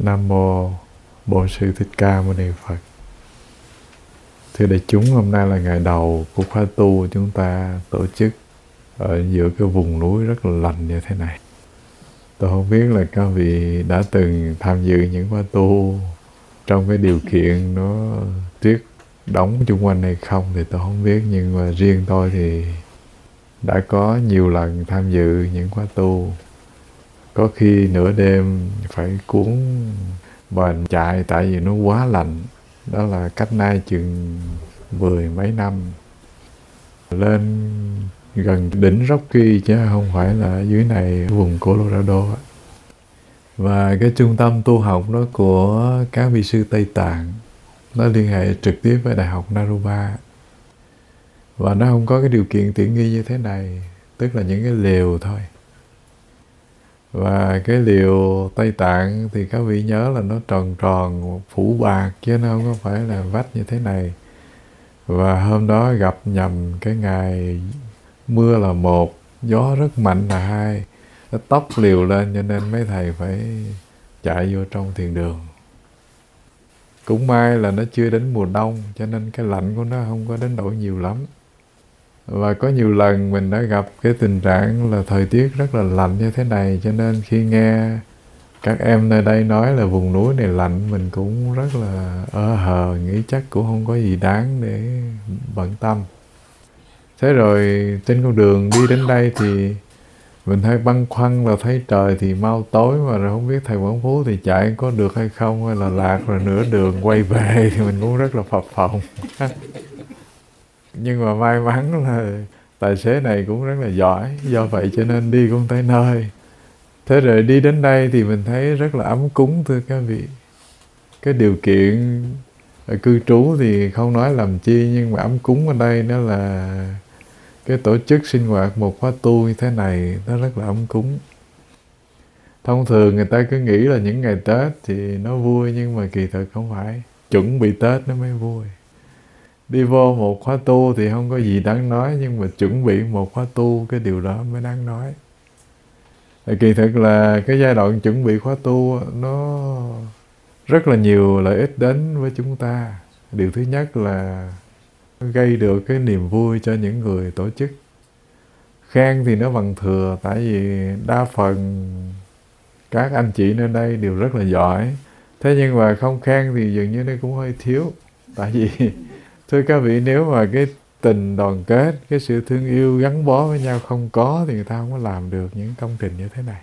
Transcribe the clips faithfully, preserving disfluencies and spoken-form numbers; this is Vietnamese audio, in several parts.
Nam Mô Bổn Sư Thích Ca Mâu Ni Phật. Thưa đại chúng, hôm nay là ngày đầu của khóa tu chúng ta tổ chức ở giữa cái vùng núi rất là lạnh như thế này. Tôi không biết là các vị đã từng tham dự những khóa tu trong cái điều kiện nó tuyết đóng chung quanh hay không thì tôi không biết, nhưng mà riêng tôi thì đã có nhiều lần tham dự những khóa tu. Có khi nửa đêm phải cuốn bền chạy tại vì nó quá lạnh. Đó là cách nay chừng mười mấy năm. Lên gần đỉnh Rocky chứ không phải là ở dưới này vùng Colorado. Và cái trung tâm tu học đó của các vị sư Tây Tạng, nó liên hệ trực tiếp với Đại học Naropa. Và nó không có cái điều kiện tiện nghi như thế này, tức là những cái lều thôi. Và cái liều Tây Tạng thì các vị nhớ là nó tròn tròn, phủ bạc, chứ nó không có phải là vách như thế này. Và hôm đó gặp nhầm cái ngày mưa là một, gió rất mạnh là hai. Nó tóc liều lên cho nên mấy thầy phải chạy vô trong thiền đường. Cũng may là nó chưa đến mùa đông, cho nên cái lạnh của nó không có đến nỗi nhiều lắm. Và có nhiều lần mình đã gặp cái tình trạng là thời tiết rất là lạnh như thế này, cho nên khi nghe các em nơi đây nói là vùng núi này lạnh, mình cũng rất là ơ hờ, nghĩ chắc cũng không có gì đáng để bận tâm. Thế rồi trên con đường đi đến đây thì mình thấy băn khoăn là thấy trời thì mau tối, mà rồi không biết thầy Quảng Phú thì chạy có được hay không, hay là lạc rồi nửa đường quay về thì mình cũng rất là phập phồng. Nhưng mà may mắn là tài xế này cũng rất là giỏi, do vậy cho nên đi cũng tới nơi. Thế rồi đi đến đây thì mình thấy rất là ấm cúng, thưa các vị. Cái điều kiện cư trú thì không nói làm chi, nhưng mà ấm cúng ở đây nó là cái tổ chức sinh hoạt một khóa tu như thế này, nó rất là ấm cúng. Thông thường người ta cứ nghĩ là những ngày Tết thì nó vui, nhưng mà kỳ thực không phải. Chuẩn bị Tết nó mới vui. Đi vô một khóa tu thì không có gì đáng nói, nhưng mà chuẩn bị một khóa tu, cái điều đó mới đáng nói. Kỳ thực là cái giai đoạn chuẩn bị khóa tu nó rất là nhiều lợi ích đến với chúng ta. Điều thứ nhất là gây được cái niềm vui cho những người tổ chức. Khen thì nó bằng thừa, tại vì đa phần các anh chị nơi đây đều rất là giỏi. Thế nhưng mà không khen thì dường như nó cũng hơi thiếu. Tại vì thưa các vị, nếu mà cái tình đoàn kết, cái sự thương yêu gắn bó với nhau không có thì người ta không có làm được những công trình như thế này.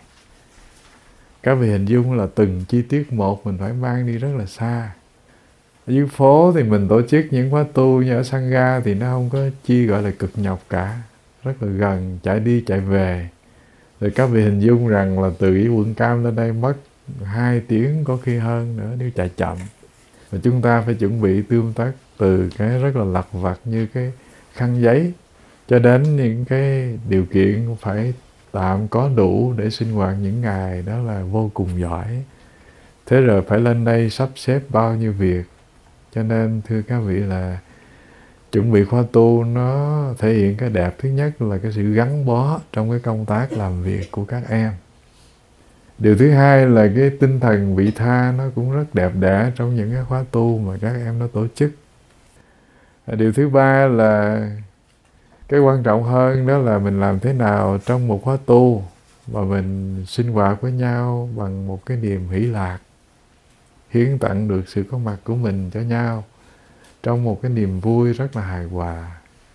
Các vị hình dung là từng chi tiết một mình phải mang đi rất là xa. Ở dưới phố thì mình tổ chức những khóa tu như ở Sangha thì nó không có chi gọi là cực nhọc cả. Rất là gần, chạy đi chạy về. Rồi các vị hình dung rằng là từ cái quận Cam lên đây mất hai tiếng có khi hơn nữa nếu chạy chậm. Và chúng ta phải chuẩn bị tương tác từ cái rất là lặt vặt như cái khăn giấy cho đến những cái điều kiện phải tạm có đủ để sinh hoạt những ngày đó là vô cùng giỏi. Thế rồi phải lên đây sắp xếp bao nhiêu việc. Cho nên thưa các vị là chuẩn bị khóa tu nó thể hiện cái đẹp. Thứ nhất là cái sự gắn bó trong cái công tác làm việc của các em. Điều thứ hai là cái tinh thần vị tha nó cũng rất đẹp đẽ trong những cái khóa tu mà các em nó tổ chức. Điều thứ ba là cái quan trọng hơn đó là mình làm thế nào trong một khóa tu mà mình sinh hoạt với nhau bằng một cái niềm hỷ lạc, hiến tặng được sự có mặt của mình cho nhau trong một cái niềm vui rất là hài hòa.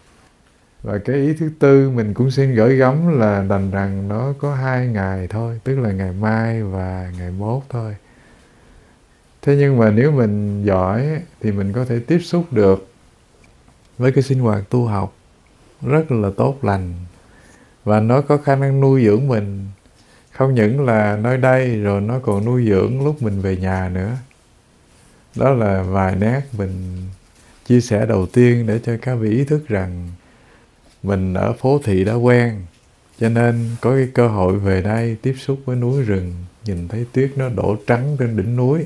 Và cái ý thứ tư mình cũng xin gửi gắm là đành rằng nó có hai ngày thôi, tức là ngày mai và ngày mốt thôi. Thế nhưng mà nếu mình giỏi thì mình có thể tiếp xúc được với cái sinh hoạt tu học rất là tốt lành. Và nó có khả năng nuôi dưỡng mình. Không những là nơi đây rồi nó còn nuôi dưỡng lúc mình về nhà nữa. Đó là vài nét mình chia sẻ đầu tiên để cho các vị ý thức rằng mình ở phố thị đã quen, cho nên có cái cơ hội về đây tiếp xúc với núi rừng, nhìn thấy tuyết nó đổ trắng trên đỉnh núi.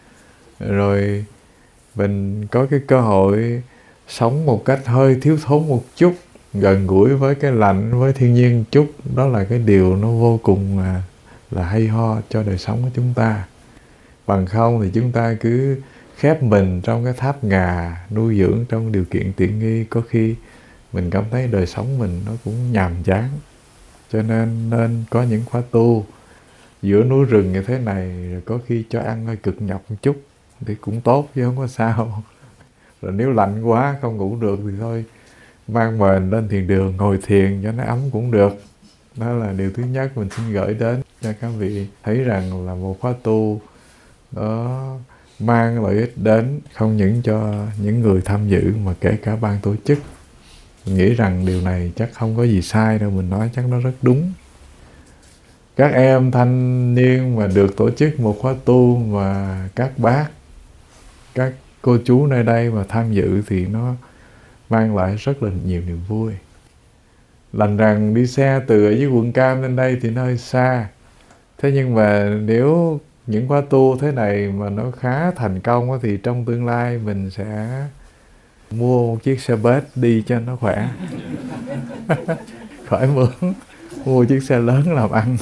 Rồi mình có cái cơ hội sống một cách hơi thiếu thốn một chút, gần gũi với cái lạnh, với thiên nhiên chút. Đó là cái điều nó vô cùng là, là hay ho cho đời sống của chúng ta. Bằng không thì chúng ta cứ khép mình trong cái tháp ngà, nuôi dưỡng trong điều kiện tiện nghi, có khi mình cảm thấy đời sống mình nó cũng nhàm chán. Cho nên nên có những khóa tu giữa núi rừng như thế này, rồi có khi cho ăn hơi cực nhọc một chút thì cũng tốt chứ không có sao. Rồi nếu lạnh quá không ngủ được thì thôi, mang mền lên thiền đường ngồi thiền cho nó ấm cũng được. Đó là điều thứ nhất mình xin gửi đến cho các vị thấy rằng là một khóa tu đó mang lợi ích đến không những cho những người tham dự mà kể cả ban tổ chức. Mình nghĩ rằng điều này chắc không có gì sai đâu, mình nói chắc nó rất đúng. Các em thanh niên mà được tổ chức một khóa tu mà các bác, các cô chú nơi đây mà tham dự thì nó mang lại rất là nhiều niềm vui. Lành rằng đi xe từ ở dưới quận Cam lên đây thì nó hơi xa. Thế nhưng mà nếu những khóa tu thế này mà nó khá thành công thì trong tương lai mình sẽ mua một chiếc xe bus đi cho nó khỏe. Khỏi mướn, mua chiếc xe lớn làm ăn.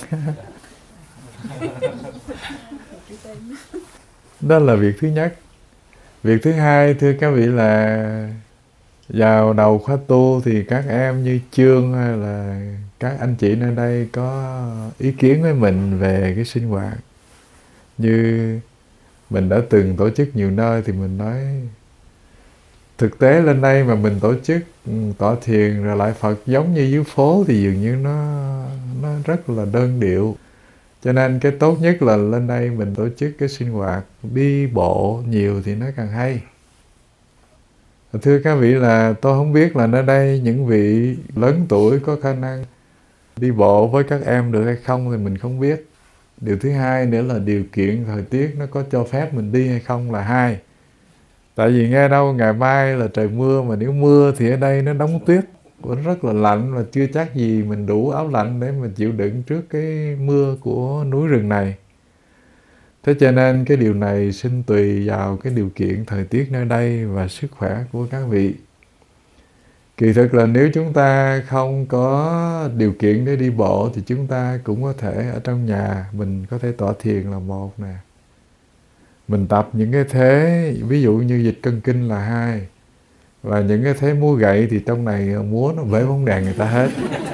Đó là việc thứ nhất. Việc thứ hai, thưa các vị, là vào đầu khóa tu thì các em như Trương hay là các anh chị nơi đây có ý kiến với mình về cái sinh hoạt. Như mình đã từng tổ chức nhiều nơi thì mình nói thực tế lên đây mà mình tổ chức tọa thiền rồi lại Phật giống như dưới phố thì dường như nó nó rất là đơn điệu. Cho nên cái tốt nhất là lên đây mình tổ chức cái sinh hoạt đi bộ nhiều thì nó càng hay. Thưa các vị, là tôi không biết là nơi đây những vị lớn tuổi có khả năng đi bộ với các em được hay không thì mình không biết. Điều thứ hai nữa là điều kiện thời tiết nó có cho phép mình đi hay không là hai. Tại vì nghe đâu ngày mai là trời mưa, mà nếu mưa thì ở đây nó đóng tuyết, vẫn rất là lạnh và chưa chắc gì mình đủ áo lạnh để mình chịu đựng trước cái mưa của núi rừng này. Thế cho nên cái điều này xin tùy vào cái điều kiện thời tiết nơi đây và sức khỏe của các vị. Kỳ thực là nếu chúng ta không có điều kiện để đi bộ thì chúng ta cũng có thể ở trong nhà mình có thể tọa thiền là một nè. Mình tập những cái thế, ví dụ như dịch cân kinh là hai. Và những cái thế múa gậy thì trong này múa nó bể bóng đèn người ta hết.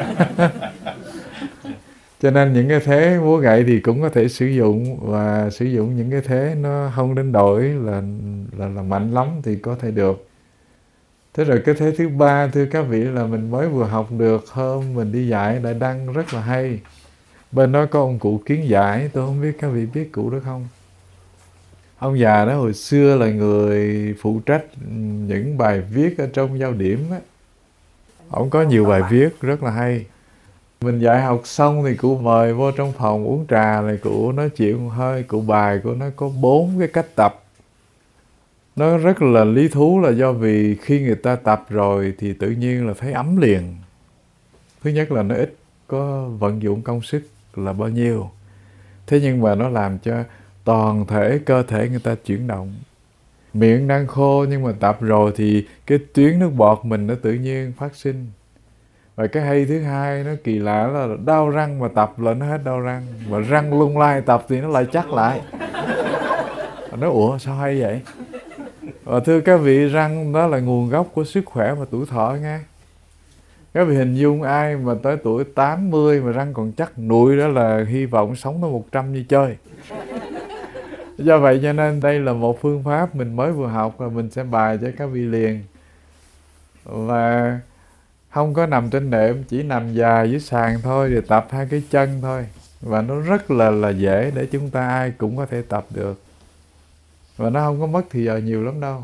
Cho nên những cái thế múa gậy thì cũng có thể sử dụng, và sử dụng những cái thế nó không đến đổi là, là, là mạnh lắm thì có thể được. Thế rồi cái thế thứ ba, thưa các vị, là mình mới vừa học được, hôm mình đi dạy Đại Đăng rất là hay. Bên đó có ông cụ Kiến Giải, tôi không biết các vị biết cụ đó không? Ông già đó hồi xưa là người phụ trách những bài viết ở trong Giao Điểm á. Ông có nhiều bài viết rất là hay. Mình dạy học xong thì cụ mời vô trong phòng uống trà này, cụ nói chuyện hơi, cụ bài của nó có bốn cái cách tập. Nó rất là lý thú là do vì khi người ta tập rồi thì tự nhiên là thấy ấm liền. Thứ nhất là nó ít có vận dụng công sức là bao nhiêu. Thế nhưng mà nó làm cho toàn thể cơ thể người ta chuyển động. Miệng đang khô nhưng mà tập rồi thì cái tuyến nước bọt mình nó tự nhiên phát sinh. Và cái hay thứ hai nó kỳ lạ là đau răng mà tập là nó hết đau răng. Mà răng lung lay tập thì nó lại chắc lại. Và nói ủa sao hay vậy? Và thưa các vị, răng đó là nguồn gốc của sức khỏe và tuổi thọ nghe. Các vị hình dung ai mà tới tuổi tám mươi mà răng còn chắc nụi đó là hy vọng sống tới một trăm như chơi. Do vậy cho nên đây là một phương pháp mình mới vừa học và mình sẽ bài cho các vị liền. Và không có nằm trên nệm, chỉ nằm dài dưới sàn thôi, rồi tập hai cái chân thôi. Và nó rất là là dễ để chúng ta ai cũng có thể tập được. Và nó không có mất thì giờ nhiều lắm đâu.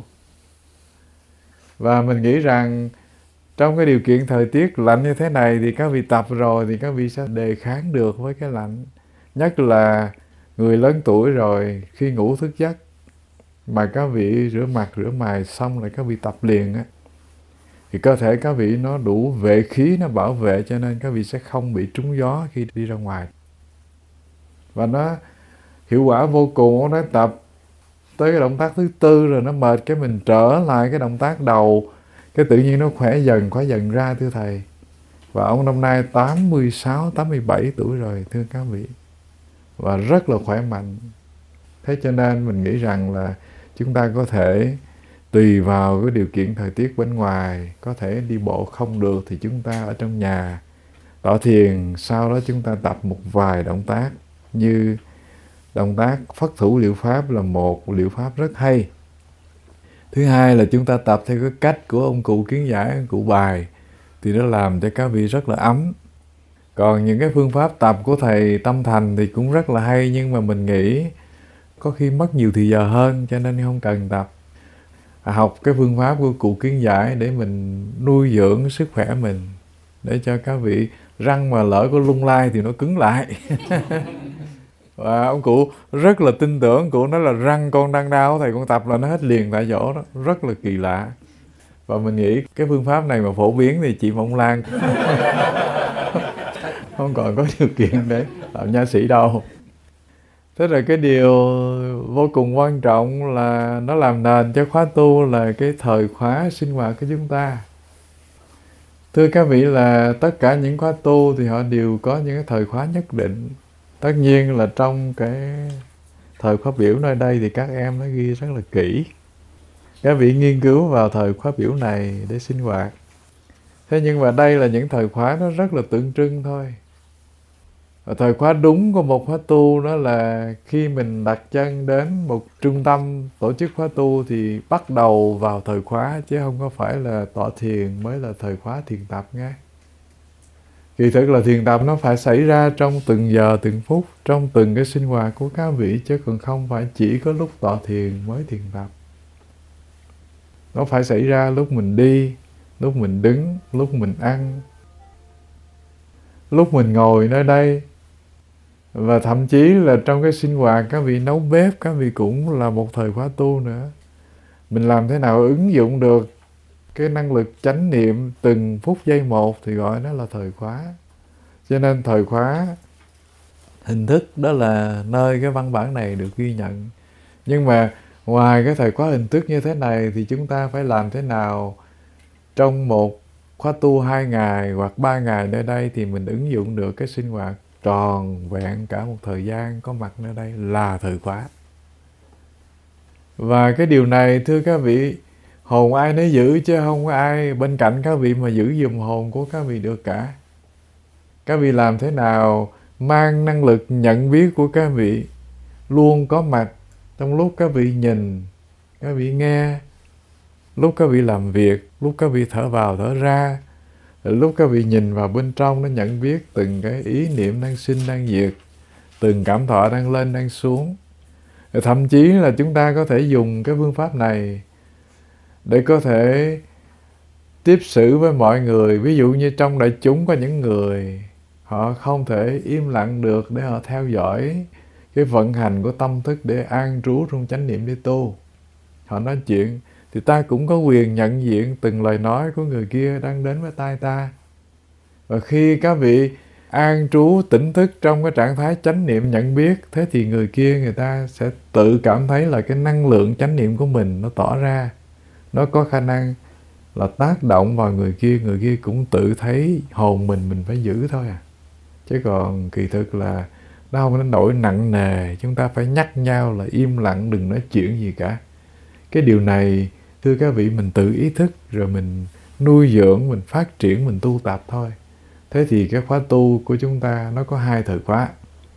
Và mình nghĩ rằng trong cái điều kiện thời tiết lạnh như thế này thì các vị tập rồi thì các vị sẽ đề kháng được với cái lạnh. Nhất là người lớn tuổi rồi, khi ngủ thức giấc mà các vị rửa mặt rửa mày xong rồi các vị tập liền á, thì cơ thể các vị nó đủ vệ khí, nó bảo vệ, cho nên các vị sẽ không bị trúng gió khi đi ra ngoài. Và nó hiệu quả vô cùng. Nó tập tới cái động tác thứ tư rồi nó mệt, cái mình trở lại cái động tác đầu, cái tự nhiên nó khỏe dần khỏe dần ra, thưa thầy. Và ông năm nay tám mươi sáu, tám mươi bảy tuổi rồi, thưa các vị, và rất là khỏe mạnh. Thế cho nên mình nghĩ rằng là chúng ta có thể tùy vào cái điều kiện thời tiết bên ngoài, có thể đi bộ không được thì chúng ta ở trong nhà tọa thiền, sau đó chúng ta tập một vài động tác như động tác phất thủ liệu pháp là một liệu pháp rất hay. Thứ hai là chúng ta tập theo cái cách của ông cụ Kiến Giải, ông cụ Bài, thì nó làm cho các vị rất là ấm. Còn những cái phương pháp tập của thầy Tâm Thành thì cũng rất là hay, nhưng mà mình nghĩ có khi mất nhiều thời giờ hơn, cho nên không cần tập. À, học cái phương pháp của cụ Kiến Giải để mình nuôi dưỡng sức khỏe mình, để cho các vị răng mà lỡ có lung lay thì nó cứng lại. Và ông cụ rất là tin tưởng, cụ nói là răng con đang đau thầy, con tập là nó hết liền tại chỗ đó, rất là kỳ lạ. Và mình nghĩ cái phương pháp này mà phổ biến thì chị Mộng Lan không còn có điều kiện để làm nha sĩ đâu. Thế rồi cái điều vô cùng quan trọng là nó làm nền cho khóa tu là cái thời khóa sinh hoạt của chúng ta. Thưa các vị là tất cả những khóa tu thì họ đều có những cái thời khóa nhất định. Tất nhiên là trong cái thời khóa biểu nơi đây thì các em nó ghi rất là kỹ. Các vị nghiên cứu vào thời khóa biểu này để sinh hoạt. Thế nhưng mà đây là những thời khóa nó rất là tượng trưng thôi. Và thời khóa đúng của một khóa tu đó là khi mình đặt chân đến một trung tâm tổ chức khóa tu thì bắt đầu vào thời khóa, chứ không có phải là tọa thiền mới là thời khóa thiền tập nghe. Kỳ thực là thiền tập nó phải xảy ra trong từng giờ từng phút, trong từng cái sinh hoạt của các vị, chứ còn không phải chỉ có lúc tọa thiền mới thiền tập. Nó phải xảy ra lúc mình đi, lúc mình đứng, lúc mình ăn, lúc mình ngồi nơi đây. Và thậm chí là trong cái sinh hoạt các vị nấu bếp, các vị cũng là một thời khóa tu nữa. Mình làm thế nào ứng dụng được cái năng lực chánh niệm từng phút giây một thì gọi nó là thời khóa. Cho nên thời khóa hình thức đó là nơi cái văn bản này được ghi nhận. Nhưng mà ngoài cái thời khóa hình thức như thế này thì chúng ta phải làm thế nào trong một khóa tu hai ngày hoặc ba ngày nơi đây thì mình ứng dụng được cái sinh hoạt tròn vẹn cả một thời gian có mặt nơi đây là thời khóa. Và cái điều này thưa các vị, hồn ai nấy giữ, chứ không có ai bên cạnh các vị mà giữ giùm hồn của các vị được cả. Các vị làm thế nào mang năng lực nhận biết của các vị luôn có mặt trong lúc các vị nhìn, các vị nghe, lúc các vị làm việc, lúc các vị thở vào thở ra, lúc các vị nhìn vào bên trong, nó nhận biết từng cái ý niệm đang sinh đang diệt, từng cảm thọ đang lên đang xuống. Thậm chí là chúng ta có thể dùng cái phương pháp này để có thể tiếp xử với mọi người. Ví dụ như trong đại chúng có những người họ không thể im lặng được để họ theo dõi cái vận hành của tâm thức để an trú trong chánh niệm để tu. Họ nói chuyện thì ta cũng có quyền nhận diện từng lời nói của người kia đang đến với tai ta. Và khi các vị an trú tỉnh thức trong cái trạng thái chánh niệm nhận biết, thế thì người kia người ta sẽ tự cảm thấy là cái năng lượng chánh niệm của mình nó tỏ ra. Nó có khả năng là tác động vào người kia, người kia cũng tự thấy hồn mình mình phải giữ thôi à. Chứ còn kỳ thực là nó không đến nỗi nặng nề, chúng ta phải nhắc nhau là im lặng đừng nói chuyện gì cả. Cái điều này thưa các vị mình tự ý thức rồi mình nuôi dưỡng, mình phát triển, mình tu tập thôi. Thế thì cái khóa tu của chúng ta nó có hai thời khóa.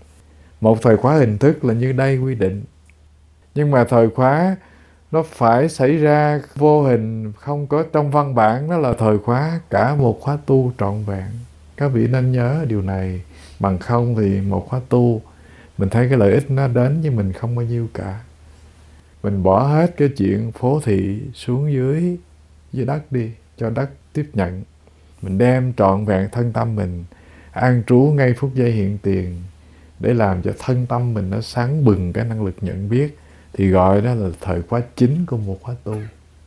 Một thời khóa hình thức là như đây quy định. Nhưng mà thời khóa nó phải xảy ra vô hình, không có trong văn bản, đó là thời khóa cả một khóa tu trọn vẹn. Các vị nên nhớ điều này, bằng không thì một khóa tu mình thấy cái lợi ích nó đến với mình không bao nhiêu cả. Mình bỏ hết cái chuyện phố thị xuống dưới dưới đất đi, cho đất tiếp nhận. Mình đem trọn vẹn thân tâm mình an trú ngay phút giây hiện tiền để làm cho thân tâm mình nó sáng bừng cái năng lực nhận biết, thì gọi đó là thời khóa chính của một khóa tu.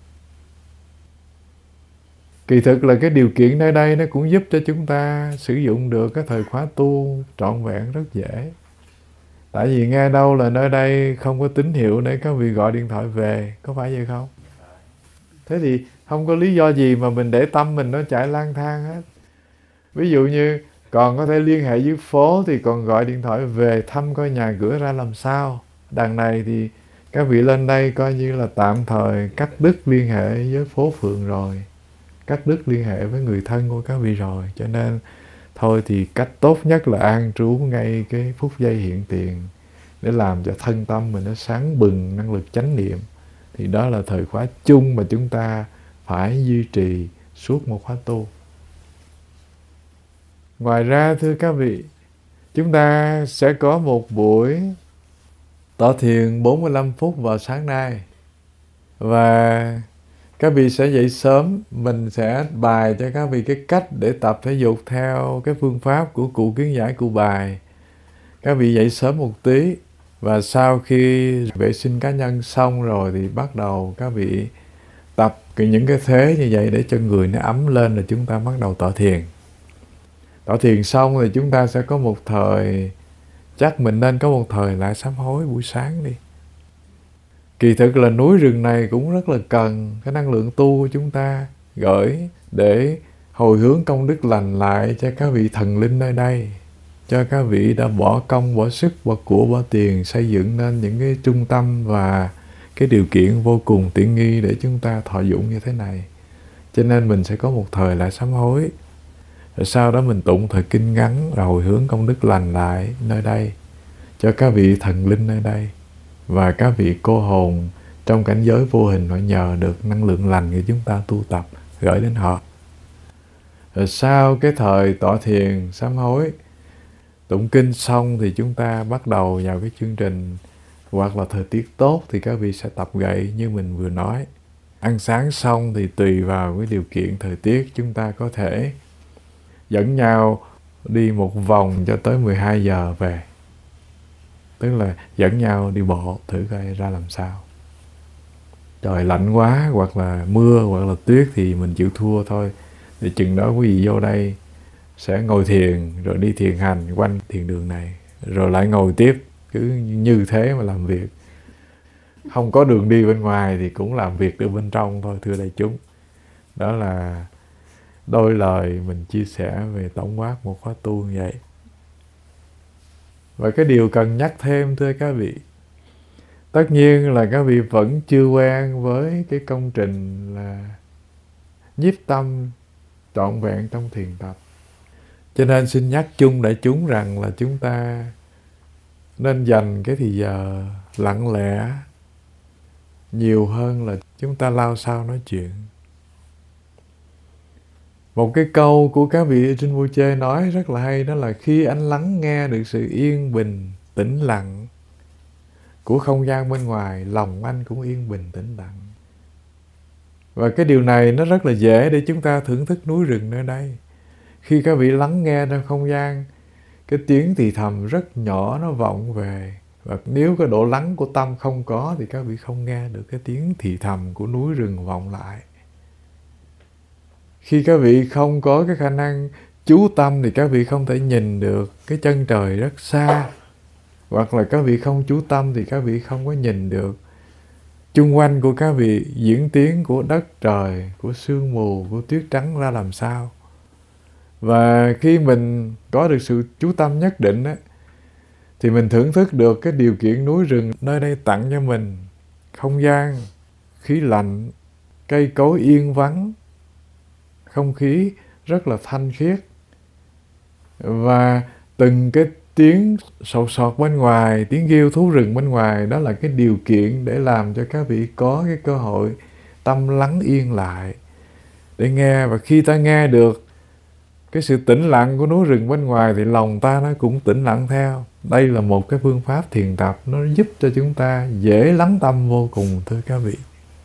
Kỳ thực là cái điều kiện nơi đây nó cũng giúp cho chúng ta sử dụng được cái thời khóa tu trọn vẹn rất dễ. Tại vì nghe đâu là nơi đây không có tín hiệu để các vị gọi điện thoại về, có phải vậy không? Thế thì không có lý do gì mà mình để tâm mình nó chạy lang thang hết. Ví dụ như còn có thể liên hệ với phố thì còn gọi điện thoại về thăm coi nhà cửa ra làm sao. Đằng này thì các vị lên đây coi như là tạm thời cắt đứt liên hệ với phố phường rồi, cắt đứt liên hệ với người thân của các vị rồi, cho nên thôi thì cách tốt nhất là an trú ngay cái phút giây hiện tiền để làm cho thân tâm mình nó sáng bừng năng lực chánh niệm. Thì đó là thời khóa chung mà chúng ta phải duy trì suốt một khóa tu. Ngoài ra thưa các vị, chúng ta sẽ có một buổi tọa thiền bốn mươi lăm phút vào sáng nay. Và các vị sẽ dậy sớm, mình sẽ bài cho các vị cái cách để tập thể dục theo cái phương pháp của cụ Kiến Giải cụ bài. Các vị dậy sớm một tí, và sau khi vệ sinh cá nhân xong rồi thì bắt đầu các vị tập những cái thế như vậy để cho người nó ấm lên, rồi chúng ta bắt đầu tọa thiền. Tọa thiền xong thì chúng ta sẽ có một thời, chắc mình nên có một thời lại sám hối buổi sáng đi. Kỳ thực là núi rừng này cũng rất là cần cái năng lượng tu của chúng ta gửi để hồi hướng công đức lành lại cho các vị thần linh nơi đây, cho các vị đã bỏ công, bỏ sức, bỏ của, bỏ tiền xây dựng nên những cái trung tâm và cái điều kiện vô cùng tiện nghi để chúng ta thọ dụng như thế này. Cho nên mình sẽ có một thời lại sám hối, rồi sau đó mình tụng thời kinh ngắn rồi hồi hướng công đức lành lại nơi đây cho các vị thần linh nơi đây, và các vị cô hồn trong cảnh giới vô hình họ nhờ được năng lượng lành của chúng ta tu tập gửi đến họ. Rồi sau cái thời tọa thiền sám hối, tụng kinh xong thì chúng ta bắt đầu vào cái chương trình, hoặc là thời tiết tốt thì các vị sẽ tập gậy như mình vừa nói. Ăn sáng xong thì tùy vào cái điều kiện thời tiết, chúng ta có thể dẫn nhau đi một vòng cho tới mười hai giờ về. Tức là dẫn nhau đi bộ thử coi ra làm sao. Trời lạnh quá, hoặc là mưa, hoặc là tuyết thì mình chịu thua thôi. Thì chừng đó quý vị vô đây sẽ ngồi thiền, rồi đi thiền hành quanh thiền đường này, rồi lại ngồi tiếp, cứ như thế mà làm việc. Không có đường đi bên ngoài thì cũng làm việc được bên trong thôi, thưa đại chúng. Đó là đôi lời mình chia sẻ về tổng quát một khóa tu như vậy. Và cái điều cần nhắc thêm thưa các vị, tất nhiên là các vị vẫn chưa quen với cái công trình là nhiếp tâm trọn vẹn trong thiền tập. Cho nên xin nhắc chung đại chúng rằng là chúng ta nên dành cái thì giờ lặng lẽ nhiều hơn là chúng ta lao sao nói chuyện. Một cái câu của các vị Rinpoche nói rất là hay, đó là khi anh lắng nghe được sự yên bình, tĩnh lặng của không gian bên ngoài, lòng anh cũng yên bình, tĩnh lặng. Và cái điều này nó rất là dễ để chúng ta thưởng thức núi rừng nơi đây. Khi các vị lắng nghe trong không gian, cái tiếng thì thầm rất nhỏ nó vọng về. Và nếu cái độ lắng của tâm không có thì các vị không nghe được cái tiếng thì thầm của núi rừng vọng lại. Khi các vị không có cái khả năng chú tâm thì các vị không thể nhìn được cái chân trời rất xa. Hoặc là các vị không chú tâm thì các vị không có nhìn được chung quanh của các vị diễn tiến của đất trời, của sương mù, của tuyết trắng ra làm sao. Và khi mình có được sự chú tâm nhất định á, thì mình thưởng thức được cái điều kiện núi rừng nơi đây tặng cho mình. Không gian, khí lạnh, cây cối yên vắng, không khí rất là thanh khiết. Và từng cái tiếng sột soạt bên ngoài, tiếng kêu thú rừng bên ngoài, đó là cái điều kiện để làm cho các vị có cái cơ hội tâm lắng yên lại để nghe. Và khi ta nghe được cái sự tĩnh lặng của núi rừng bên ngoài thì lòng ta nó cũng tĩnh lặng theo. Đây là một cái phương pháp thiền tập, nó giúp cho chúng ta dễ lắng tâm vô cùng thưa các vị.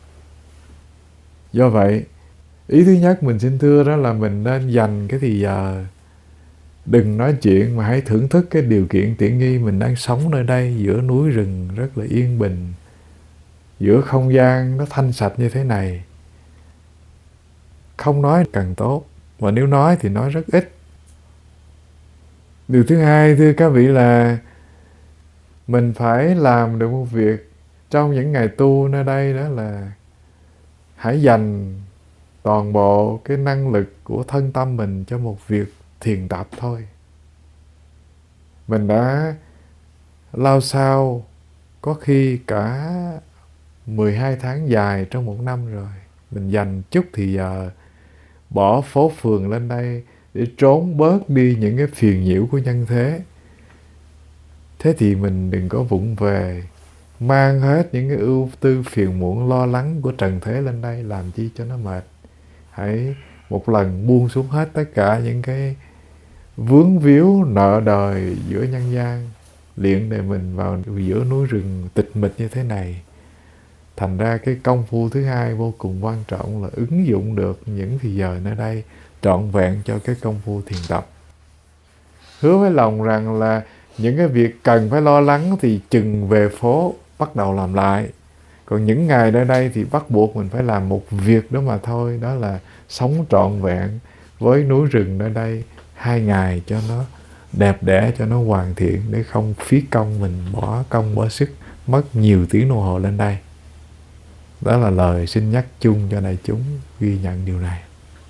Do vậy, ý thứ nhất mình xin thưa đó là mình nên dành cái thì giờ đừng nói chuyện mà hãy thưởng thức cái điều kiện tiện nghi mình đang sống nơi đây, giữa núi rừng rất là yên bình, giữa không gian nó thanh sạch như thế này. Không nói càng tốt, và nếu nói thì nói rất ít. Điều thứ hai thưa các vị là mình phải làm được một việc trong những ngày tu nơi đây, đó là hãy dành toàn bộ cái năng lực của thân tâm mình cho một việc thiền tập thôi. Mình đã lao sao có khi cả mười hai tháng dài trong một năm rồi. Mình dành chút thì giờ bỏ phố phường lên đây để trốn bớt đi những cái phiền nhiễu của nhân thế. Thế thì mình đừng có vụng về mang hết những cái ưu tư phiền muộn lo lắng của trần thế lên đây, làm chi cho nó mệt. Hãy một lần buông xuống hết tất cả những cái vướng víu nợ đời giữa nhân gian, luyện để mình vào giữa núi rừng tịch mịch như thế này. Thành ra cái công phu thứ hai vô cùng quan trọng là ứng dụng được những thì giờ nơi đây trọn vẹn cho cái công phu thiền tập. Hứa với lòng rằng là những cái việc cần phải lo lắng thì chừng về phố bắt đầu làm lại. Còn những ngày nơi đây thì bắt buộc mình phải làm một việc đó mà thôi. Đó là sống trọn vẹn với núi rừng nơi đây hai ngày cho nó đẹp đẽ, cho nó hoàn thiện, để không phí công mình bỏ công bỏ sức mất nhiều tiếng đồng hồ lên đây. Đó là lời xin nhắc chung cho đại chúng ghi nhận điều này.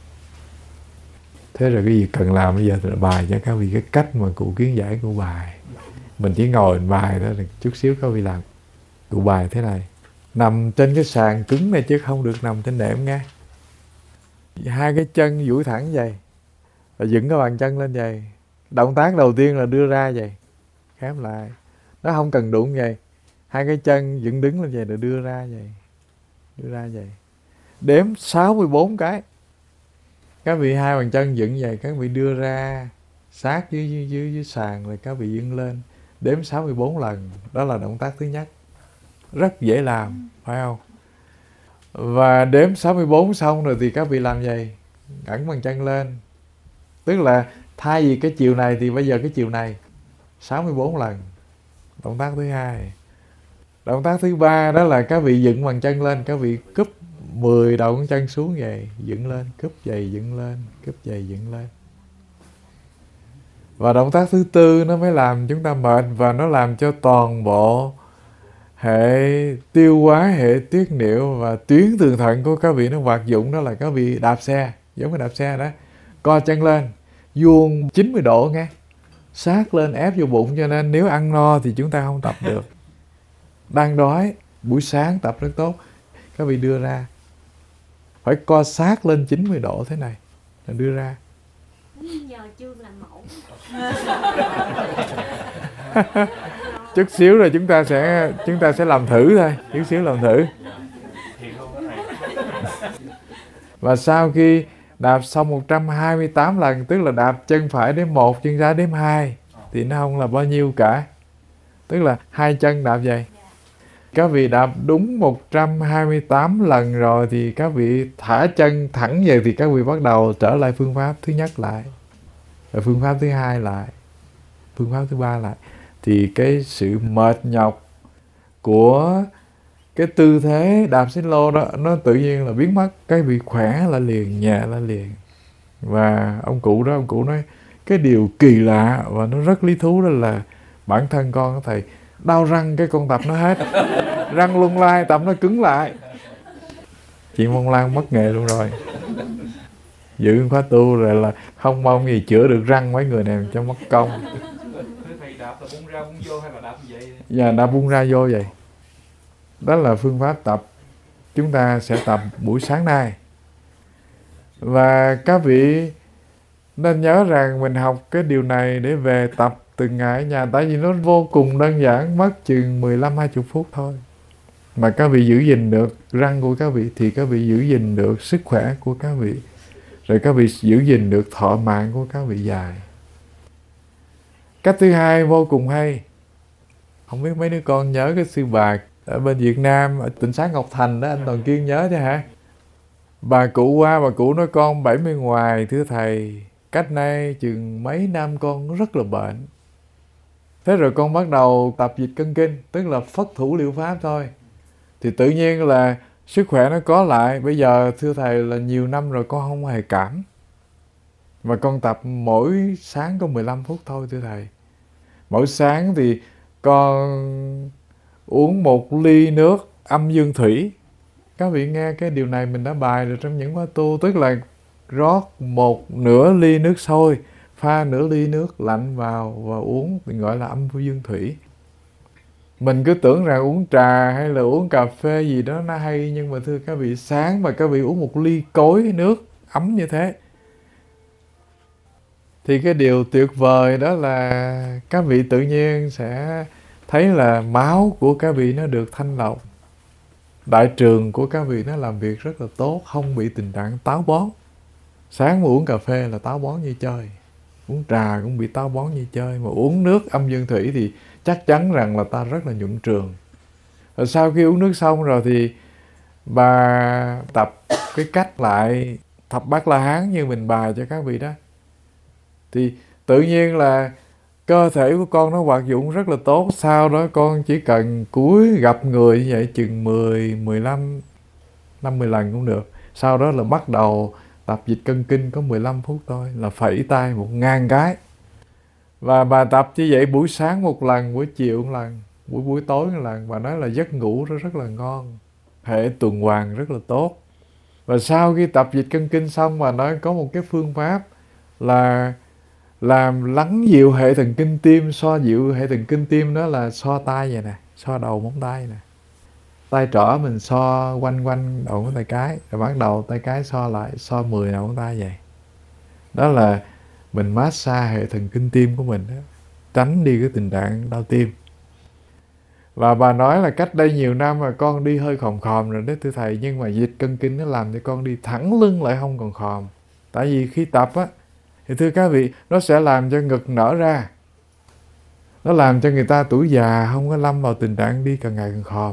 Thế rồi cái gì cần làm bây giờ thì bài cho các vị cái cách mà cụ kiến giải của bài. Mình chỉ ngồi bài đó, chút xíu các vị làm. Cụ bài thế này: nằm trên cái sàn cứng này chứ không được nằm trên nệm nghe. Hai cái chân duỗi thẳng vậy, và dựng cái bàn chân lên vậy. Động tác đầu tiên là đưa ra vậy, khép lại. Nó không cần đụng vậy. Hai cái chân dựng đứng lên vậy rồi đưa ra vậy. Đưa ra vậy. Đếm sáu mươi bốn cái. Các vị hai bàn chân dựng vậy, các vị đưa ra sát dưới dưới dưới, dưới sàn rồi các vị dựng lên. Đếm sáu mươi bốn lần. Đó là động tác thứ nhất. Rất dễ làm, phải không? Và đếm sáu mươi bốn xong rồi thì các vị làm vậy, ngẩng bàn chân lên. Tức là thay vì cái chiều này thì bây giờ cái chiều này sáu mươi bốn lần. Động tác thứ hai. Động tác thứ ba đó là các vị dựng bàn chân lên, các vị cúp mười đầu ngón chân xuống vậy, dựng lên, cúp giày dựng lên, cúp giày dựng lên. Và động tác thứ tư nó mới làm chúng ta mệt, và nó làm cho toàn bộ hệ tiêu hóa, hệ tiết niệu và tuyến tường thận của các vị nó hoạt dụng. Đó là các vị đạp xe, giống như đạp xe đó, co chân lên, vuông chín mươi độ nghe, sát lên ép vô bụng, cho nên nếu ăn no thì chúng ta không tập được. Đang đói, buổi sáng tập rất tốt, các vị đưa ra, phải co sát lên chín mươi độ thế này, rồi đưa ra. Nhờ Chương làm mẫu. Chút xíu rồi chúng ta sẽ chúng ta sẽ làm thử thôi, chút xíu làm thử. Và sau khi đạp xong một trăm hai mươi tám lần, tức là đạp chân phải đếm một, chân trái đếm hai, thì nó không là bao nhiêu cả. Tức là hai chân đạp vậy. Các vị đạp đúng một trăm hai mươi tám lần rồi thì các vị thả chân thẳng về, thì các vị bắt đầu trở lại phương pháp thứ nhất lại, rồi phương pháp thứ hai lại, phương pháp thứ ba lại. Thì cái sự mệt nhọc của cái tư thế đạp xích lô đó nó tự nhiên là biến mất. Cái vị khỏe lại liền, nhẹ lại liền. Và ông cụ đó, ông cụ nói cái điều kỳ lạ và nó rất lý thú đó là bản thân con của thầy đau răng cái con tập nó hết. Răng lung lai tập nó cứng lại. Chị Mông Lan mất nghề luôn rồi. Giữ khóa tu rồi là không mong gì chữa được răng mấy người này cho mất công. Thầy đạp là bung ra bung vô hay là đạp như vậy? Dạ, đạp bung ra vô vậy. Đó là phương pháp tập chúng ta sẽ tập buổi sáng nay. Và các vị nên nhớ rằng mình học cái điều này để về tập từng ngày ở nhà. Tại vì nó vô cùng đơn giản, mất chừng mười lăm hai mươi phút thôi. Mà các vị giữ gìn được răng của các vị thì các vị giữ gìn được sức khỏe của các vị. Rồi các vị giữ gìn được thọ mạng của các vị dài. Cách thứ hai vô cùng hay. Không biết mấy đứa con nhớ cái sư bà ở bên Việt Nam, ở tỉnh xá Ngọc Thành đó, anh Toàn Kiên nhớ chứ hả? Bà cụ qua, bà cụ nói con bảy mươi ngoài, thưa thầy, cách nay chừng mấy năm con rất là bệnh. Thế rồi con bắt đầu tập dịch cân kinh, tức là phất thủ liệu pháp thôi. Thì tự nhiên là sức khỏe nó có lại. Bây giờ thưa thầy là nhiều năm rồi con không hề cảm. Và con tập mỗi sáng có mười lăm phút thôi thưa thầy. Mỗi sáng thì con uống một ly nước âm dương thủy. Các vị nghe cái điều này mình đã bài rồi trong những khóa tu. Tức là rót một nửa ly nước sôi, pha nửa ly nước lạnh vào và uống, thì gọi là âm dương thủy. Mình cứ tưởng rằng uống trà hay là uống cà phê gì đó nó hay, nhưng mà thưa các vị, sáng mà các vị uống một ly cối nước ấm như thế thì cái điều tuyệt vời đó là các vị tự nhiên sẽ thấy là máu của các vị nó được thanh lọc, đại trường của các vị nó làm việc rất là tốt, không bị tình trạng táo bón. Sáng mà uống cà phê là táo bón như chơi, uống trà cũng bị táo bón như chơi, mà uống nước âm dương thủy thì chắc chắn rằng là ta rất là nhuận trường. Rồi sau khi uống nước xong rồi thì bà tập cái cách lại thập bát la hán như mình bài cho các vị đó, thì tự nhiên là cơ thể của con nó hoạt dụng rất là tốt. Sau đó con chỉ cần cúi gặp người như vậy chừng mười, mười lăm, năm mươi lần cũng được. Sau đó là bắt đầu tập dịch cân kinh có mười lăm phút thôi, là phẩy tay một ngàn cái. Và bà tập như vậy buổi sáng một lần, buổi chiều một lần, buổi buổi tối một lần. Bà nói là giấc ngủ rất, rất là ngon, hệ tuần hoàn rất là tốt. Và sau khi tập dịch cân kinh xong, bà nói có một cái phương pháp là làm lắng dịu hệ thần kinh tim. So dịu hệ thần kinh tim đó là so tay vậy nè, so đầu móng tay nè, tay trỏ mình so quanh quanh đầu ngón tay cái, rồi bắt đầu tay cái so lại, so mười đầu ngón tay vậy. Đó là mình massage hệ thần kinh tim của mình đó, tránh đi cái tình trạng đau tim. Và bà nói là cách đây nhiều năm mà con đi hơi khòm khòm rồi đó thưa thầy, nhưng mà dịch cân kinh nó làm cho con đi thẳng lưng lại không còn khòm. Tại vì khi tập á thì thưa các vị, nó sẽ làm cho ngực nở ra, nó làm cho người ta tuổi già không có lâm vào tình trạng đi càng ngày càng khòm.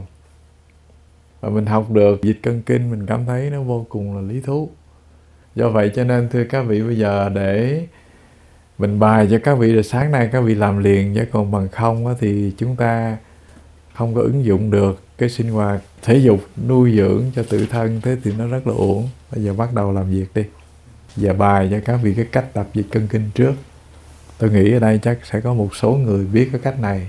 Và mình học được dịch cân kinh, mình cảm thấy nó vô cùng là lý thú. Do vậy cho nên thưa các vị, bây giờ để mình bài cho các vị rồi sáng nay các vị làm liền, chứ còn bằng không á, thì chúng ta không có ứng dụng được cái sinh hoạt thể dục nuôi dưỡng cho tự thân, thế thì nó rất là uổng. Bây giờ bắt đầu làm việc đi. Giờ bài cho các vị cái cách tập dịch cân kinh trước. Tôi nghĩ ở đây chắc sẽ có một số người biết cái cách này.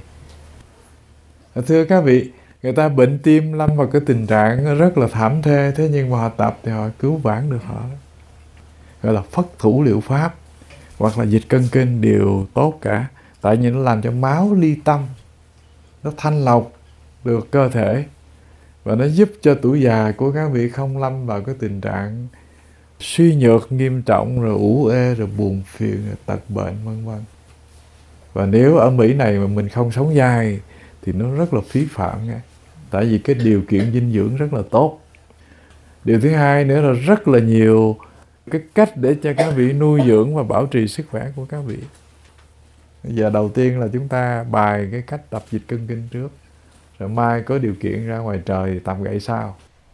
Thưa các vị, người ta bệnh tim lâm vào cái tình trạng rất là thảm thê, thế nhưng mà họ tập thì họ cứu vãn được họ. Gọi là phất thủ liệu pháp hoặc là dịch cân kinh đều tốt cả. Tại vì nó làm cho máu ly tâm, nó thanh lọc được cơ thể, và nó giúp cho tuổi già của các vị không lâm vào cái tình trạng suy nhược nghiêm trọng, rồi ủ ê, rồi buồn phiền, rồi tật bệnh vân vân. Và nếu ở Mỹ này mà mình không sống dai thì nó rất là phí phạm nha. Tại vì cái điều kiện dinh dưỡng rất là tốt. Điều thứ hai nữa là rất là nhiều cái cách để cho các vị nuôi dưỡng và bảo trì sức khỏe của các vị. Bây giờ đầu tiên là chúng ta bài cái cách tập dịch cân kinh trước, rồi mai có điều kiện ra ngoài trời thì tập gậy sau.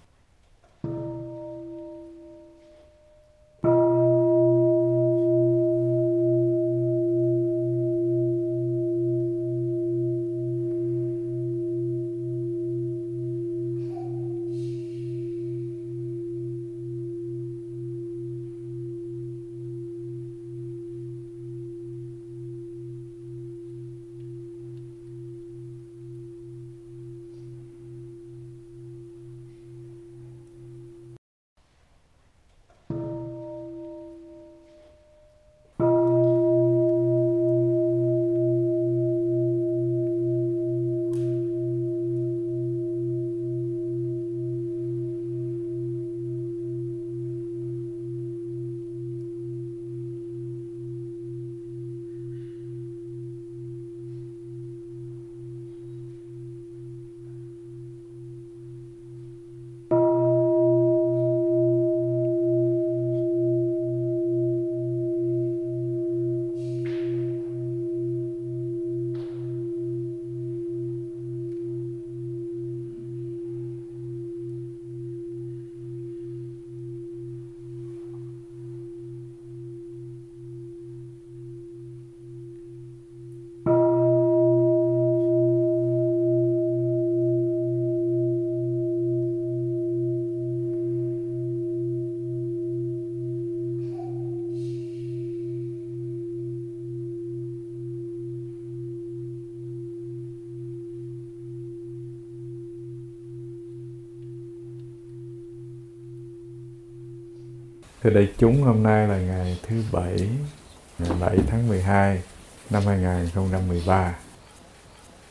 Thưa đại chúng, hôm nay là ngày thứ Bảy, ngày bảy tháng mười hai năm hai nghìn không trăm mười ba.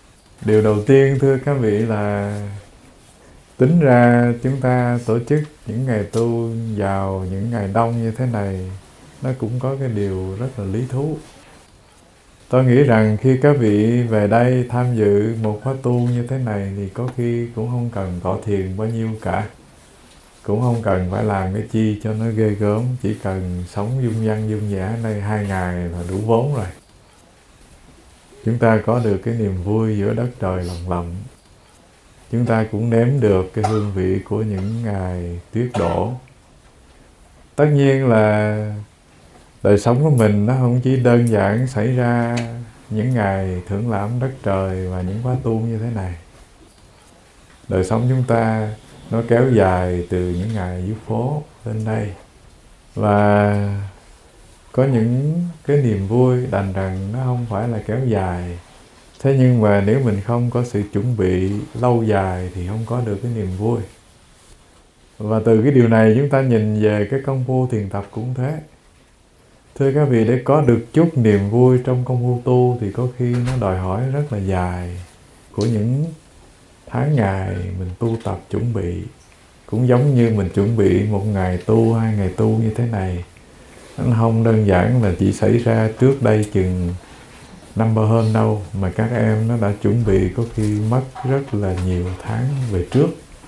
Điều đầu tiên thưa các vị là tính ra chúng ta tổ chức những ngày tu vào những ngày đông như thế này, nó cũng có cái điều rất là lý thú. Tôi nghĩ rằng khi các vị về đây tham dự một khóa tu như thế này thì có khi cũng không cần tọa thiền bao nhiêu cả. Cũng không cần phải làm cái chi cho nó ghê gớm, chỉ cần sống dung dăng dung dã đây hai ngày là đủ vốn rồi. Chúng ta có được cái niềm vui giữa đất trời lồng lộng. Chúng ta cũng nếm được cái hương vị của những ngày tuyết đổ. Tất nhiên là đời sống của mình nó không chỉ đơn giản xảy ra những ngày thưởng lãm đất trời và những khóa tu như thế này. Đời sống chúng ta nó kéo dài từ những ngày dưới phố lên đây. Và có những cái niềm vui đành rằng nó không phải là kéo dài. Thế nhưng mà nếu mình không có sự chuẩn bị lâu dài thì không có được cái niềm vui. Và từ cái điều này chúng ta nhìn về cái công phu thiền tập cũng thế. Thưa các vị, để có được chút niềm vui trong công phu tu thì có khi nó đòi hỏi rất là dài của những tháng ngày mình tu tập chuẩn bị. Cũng giống như mình chuẩn bị một ngày tu, hai ngày tu như thế này. Nó không đơn giản là chỉ xảy ra trước đây chừng năm ba hôm đâu, mà các em nó đã chuẩn bị có khi mất rất là nhiều tháng về trước.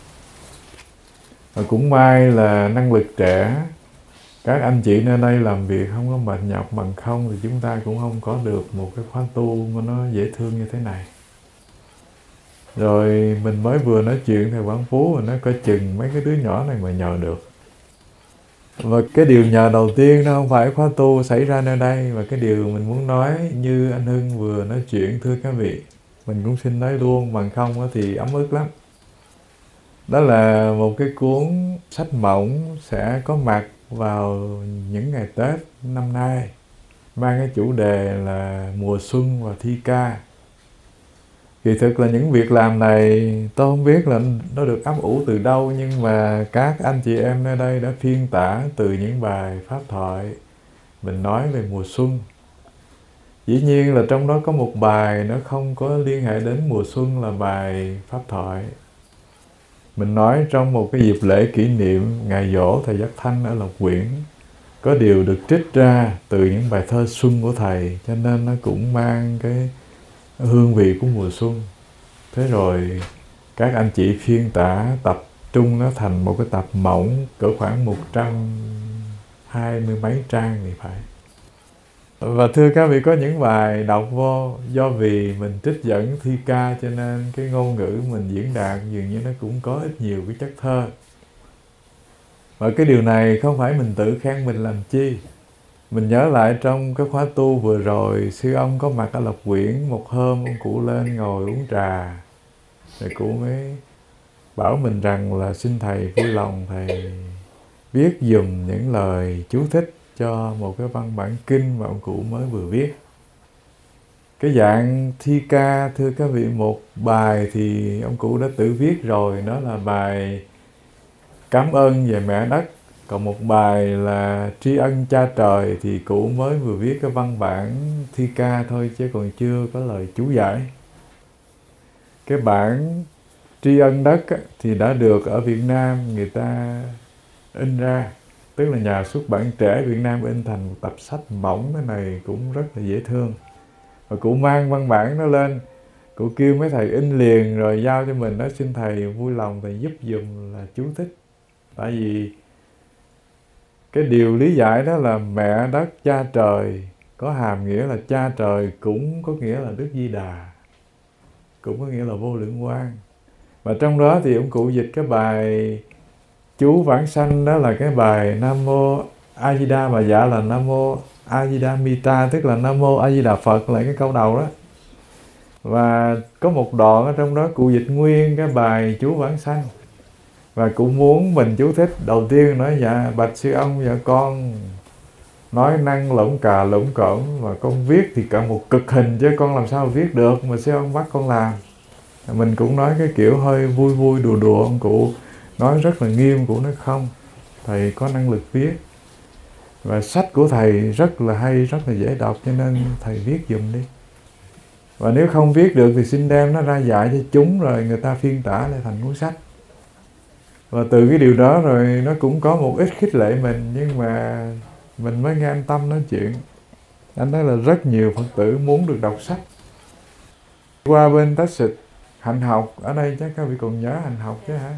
Và cũng may là năng lực trẻ, các anh chị nơi đây làm việc không có mệt nhọc, bằng không thì chúng ta cũng không có được một cái khóa tu mà nó dễ thương như thế này. Rồi mình mới vừa nói chuyện thầy Quảng Phú, mình nói coi chừng mấy cái đứa nhỏ này mà nhờ được. Và cái điều nhờ đầu tiên nó không phải khóa tu xảy ra nơi đây, và cái điều mình muốn nói như anh Hưng vừa nói chuyện thưa các vị, mình cũng xin nói luôn, bằng không thì ấm ức lắm. Đó là một cái cuốn sách mỏng sẽ có mặt vào những ngày Tết năm nay, mang cái chủ đề là mùa xuân và thi ca. Kỳ thực là những việc làm này tôi không biết là nó được ấp ủ từ đâu, nhưng mà các anh chị em nơi đây đã phiên tả từ những bài pháp thoại mình nói về mùa xuân. Dĩ nhiên là trong đó có một bài nó không có liên hệ đến mùa xuân là bài pháp thoại. Mình nói trong một cái dịp lễ kỷ niệm ngày giỗ thầy Giác Thanh ở Lộc Quyển, có điều được trích ra từ những bài thơ xuân của thầy, cho nên nó cũng mang cái hương vị của mùa xuân. Thế rồi các anh chị phiên tả tập trung nó thành một cái tập mỏng cỡ khoảng một trăm hai mươi mấy trang thì phải. Và thưa các vị, có những bài đọc vô, do vì mình trích dẫn thi ca cho nên cái ngôn ngữ mình diễn đạt dường như nó cũng có ít nhiều cái chất thơ. Và cái điều này không phải mình tự khen mình làm chi. Mình nhớ lại trong cái khóa tu vừa rồi, sư ông có mặt ở Lộc Quyển, một hôm ông cụ lên ngồi uống trà. Rồi cụ mới bảo mình rằng là xin thầy vui lòng thầy viết dùm những lời chú thích cho một cái văn bản kinh mà ông cụ mới vừa viết. Cái dạng thi ca, thưa các vị, một bài thì ông cụ đã tự viết rồi, đó là bài cảm ơn về mẹ đất. Còn một bài là tri ân cha trời thì cụ mới vừa viết cái văn bản thi ca thôi, chứ còn chưa có lời chú giải. Cái bản tri ân đất á, thì đã được ở Việt Nam người ta in ra, tức là nhà xuất bản trẻ Việt Nam in thành một tập sách mỏng thế này cũng rất là dễ thương. Và cụ mang văn bản nó lên, cụ kêu mấy thầy in liền rồi giao cho mình, nói xin thầy vui lòng thầy giúp dùm là chú thích. Tại vì cái điều lý giải đó là mẹ đất cha trời, có hàm nghĩa là cha trời cũng có nghĩa là Đức Di Đà, cũng có nghĩa là vô lượng quang. Và trong đó thì ông cụ dịch cái bài chú vãng sanh, đó là cái bài Nam Mô A Di Đà, mà dạ là Nam Mô A Di Đà Mita, tức là Nam Mô A Di Đà Phật, là cái câu đầu đó. Và có một đoạn ở trong đó cụ dịch nguyên cái bài chú vãng sanh. Và cụ muốn mình chú thích, đầu tiên nói dạ bạch sư ông, dạ con nói năng lỗng cà lỗng cỡn, mà con viết thì cả một cực hình chứ con làm sao viết được, mà sư ông bắt con làm. Mình cũng nói cái kiểu hơi vui vui đùa đùa, ông cụ nói rất là nghiêm, cụ nói không, thầy có năng lực viết. Và sách của thầy rất là hay, rất là dễ đọc, cho nên thầy viết giùm đi. Và nếu không viết được thì xin đem nó ra dạy cho chúng, rồi người ta phiên tả lại thành cuốn sách. Và từ cái điều đó rồi nó cũng có một ít khích lệ mình, nhưng mà mình mới nghe anh Tâm nói chuyện. Anh nói là rất nhiều Phật tử muốn được đọc sách. Qua bên Tách Xịt, Hạnh Học, ở đây chắc các vị còn nhớ Hạnh Học chứ hả?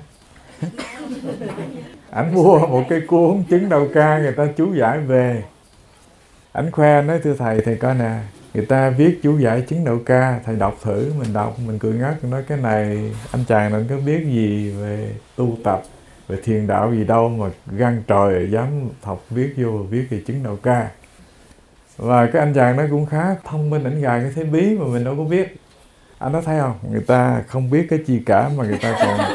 Ảnh mua một cái cuốn Chứng Đầu Ca, người ta chú giải về. Ảnh khoe, nói thưa thầy, thầy coi nè, người ta viết chú giải Chứng Đầu Ca, thầy đọc thử. Mình đọc, mình cười ngất, nói cái này anh chàng nó có biết gì về tu tập, về thiền đạo gì đâu mà gan trời dám học viết vô viết về Chứng Đầu Ca. Và cái anh chàng nó cũng khá thông minh, ảnh gài cái thế bí mà mình đâu có biết. Anh nói thấy không, người ta không biết cái chi cả mà người ta còn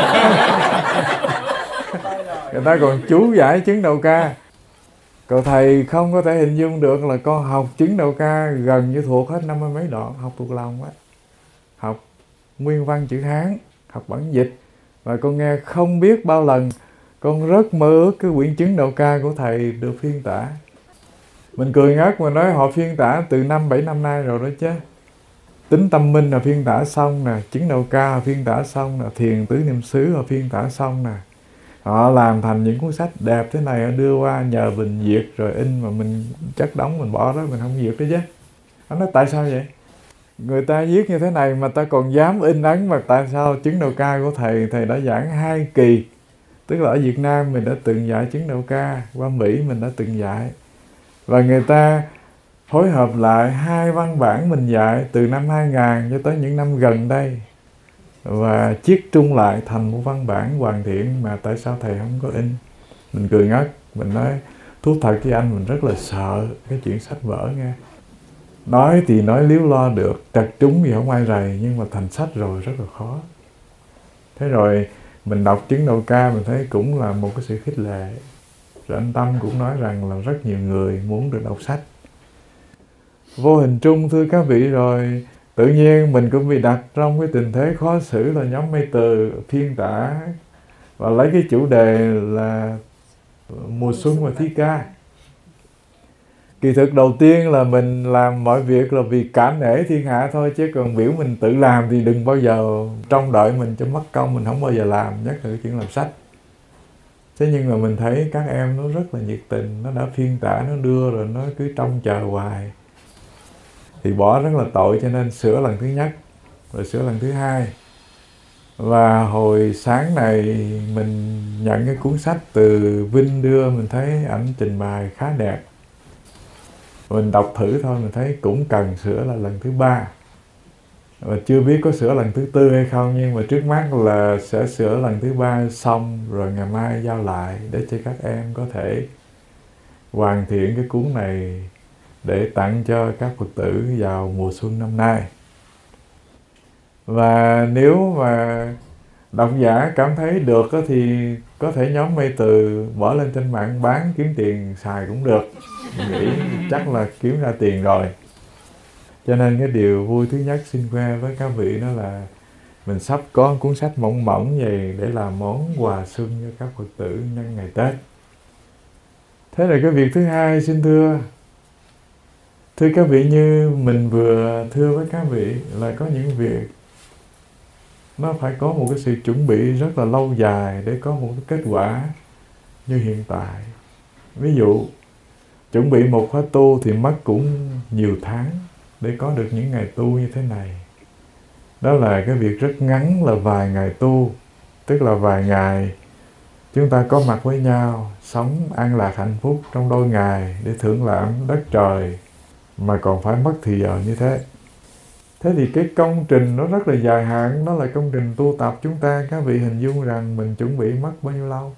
người ta còn chú giải Chứng Đầu Ca. Cậu thầy không có thể hình dung được là con học Chứng Đầu Ca gần như thuộc hết năm mươi mấy đoạn, học thuộc lòng á, học nguyên văn chữ Hán, học bản dịch. Và con nghe không biết bao lần, con rất mơ ước cái quyển Chứng Đầu Ca của thầy được phiên tả. Mình cười ngất mà nói họ phiên tả từ năm bảy năm nay rồi đó chứ. Tính Tâm Minh là phiên tả xong nè, Chứng Đầu Ca là phiên tả xong nè, Thiền Tứ Niệm Xứ là phiên tả xong nè. Họ làm thành những cuốn sách đẹp thế này, đưa qua nhờ Bình duyệt rồi in, mà mình chất đóng mình bỏ đó, mình không duyệt đó chứ. Anh nói tại sao vậy? Người ta viết như thế này mà ta còn dám in ấn, mà tại sao Chứng Đầu Ca của thầy, thầy đã giảng hai kỳ. Tức là ở Việt Nam mình đã từng dạy Chứng Đầu Ca, qua Mỹ mình đã từng dạy. Và người ta phối hợp lại hai văn bản mình dạy từ năm hai nghìn cho tới những năm gần đây, và chiết trung lại thành một văn bản hoàn thiện, mà tại sao thầy không có in? Mình cười ngất, mình nói thú thật với anh, mình rất là sợ cái chuyện sách vở nghe. Nói thì nói líu lo được, trật trúng gì không ai rầy, nhưng mà thành sách rồi rất là khó. Thế rồi mình đọc Chứng Đầu Ca mình thấy cũng là một cái sự khích lệ. Rồi anh Tâm cũng nói rằng là rất nhiều người muốn được đọc sách. Vô hình trung thưa các vị, rồi tự nhiên mình cũng bị đặt trong cái tình thế khó xử là nhóm Mây Từ phiên tả và lấy cái chủ đề là mùa xuân và thi ca. Kỳ thực đầu tiên là mình làm mọi việc là vì cảm nể thiên hạ thôi, chứ còn biểu mình tự làm thì đừng bao giờ trông đợi mình cho mất công, mình không bao giờ làm, nhất là cái chuyện làm sách. Thế nhưng mà mình thấy các em nó rất là nhiệt tình, nó đã phiên tả, nó đưa rồi nó cứ trông chờ hoài. Thì bỏ rất là tội, cho nên sửa lần thứ nhất, rồi sửa lần thứ hai. Và hồi sáng này mình nhận cái cuốn sách từ Vinh đưa, mình thấy ảnh trình bày khá đẹp. Mình đọc thử thôi, mình thấy cũng cần sửa là lần thứ ba. Và chưa biết có sửa lần thứ tư hay không, nhưng mà trước mắt là sẽ sửa lần thứ ba xong, rồi ngày mai giao lại để cho các em có thể hoàn thiện cái cuốn này để tặng cho các Phật tử vào mùa xuân năm nay. Và nếu mà độc giả cảm thấy được thì có thể nhóm Mây Từ bỏ lên trên mạng bán kiếm tiền xài cũng được. Mình nghĩ chắc là kiếm ra tiền rồi. Cho nên cái điều vui thứ nhất xin khoe với các vị đó là mình sắp có cuốn sách mỏng mỏng vậy để làm món quà xuân cho các Phật tử nhân ngày Tết. Thế là cái việc thứ hai xin thưa. Thưa các vị, như mình vừa thưa với các vị là có những việc nó phải có một cái sự chuẩn bị rất là lâu dài để có một cái kết quả như hiện tại. Ví dụ, chuẩn bị một khóa tu thì mất cũng nhiều tháng để có được những ngày tu như thế này. Đó là cái việc rất ngắn, là vài ngày tu, tức là vài ngày chúng ta có mặt với nhau, sống an lạc hạnh phúc trong đôi ngày để thưởng lãm đất trời, mà còn phải mất thì giờ như thế. Thế thì cái công trình nó rất là dài hạn, đó là công trình tu tập chúng ta. Các vị hình dung rằng mình chuẩn bị mất bao nhiêu lâu?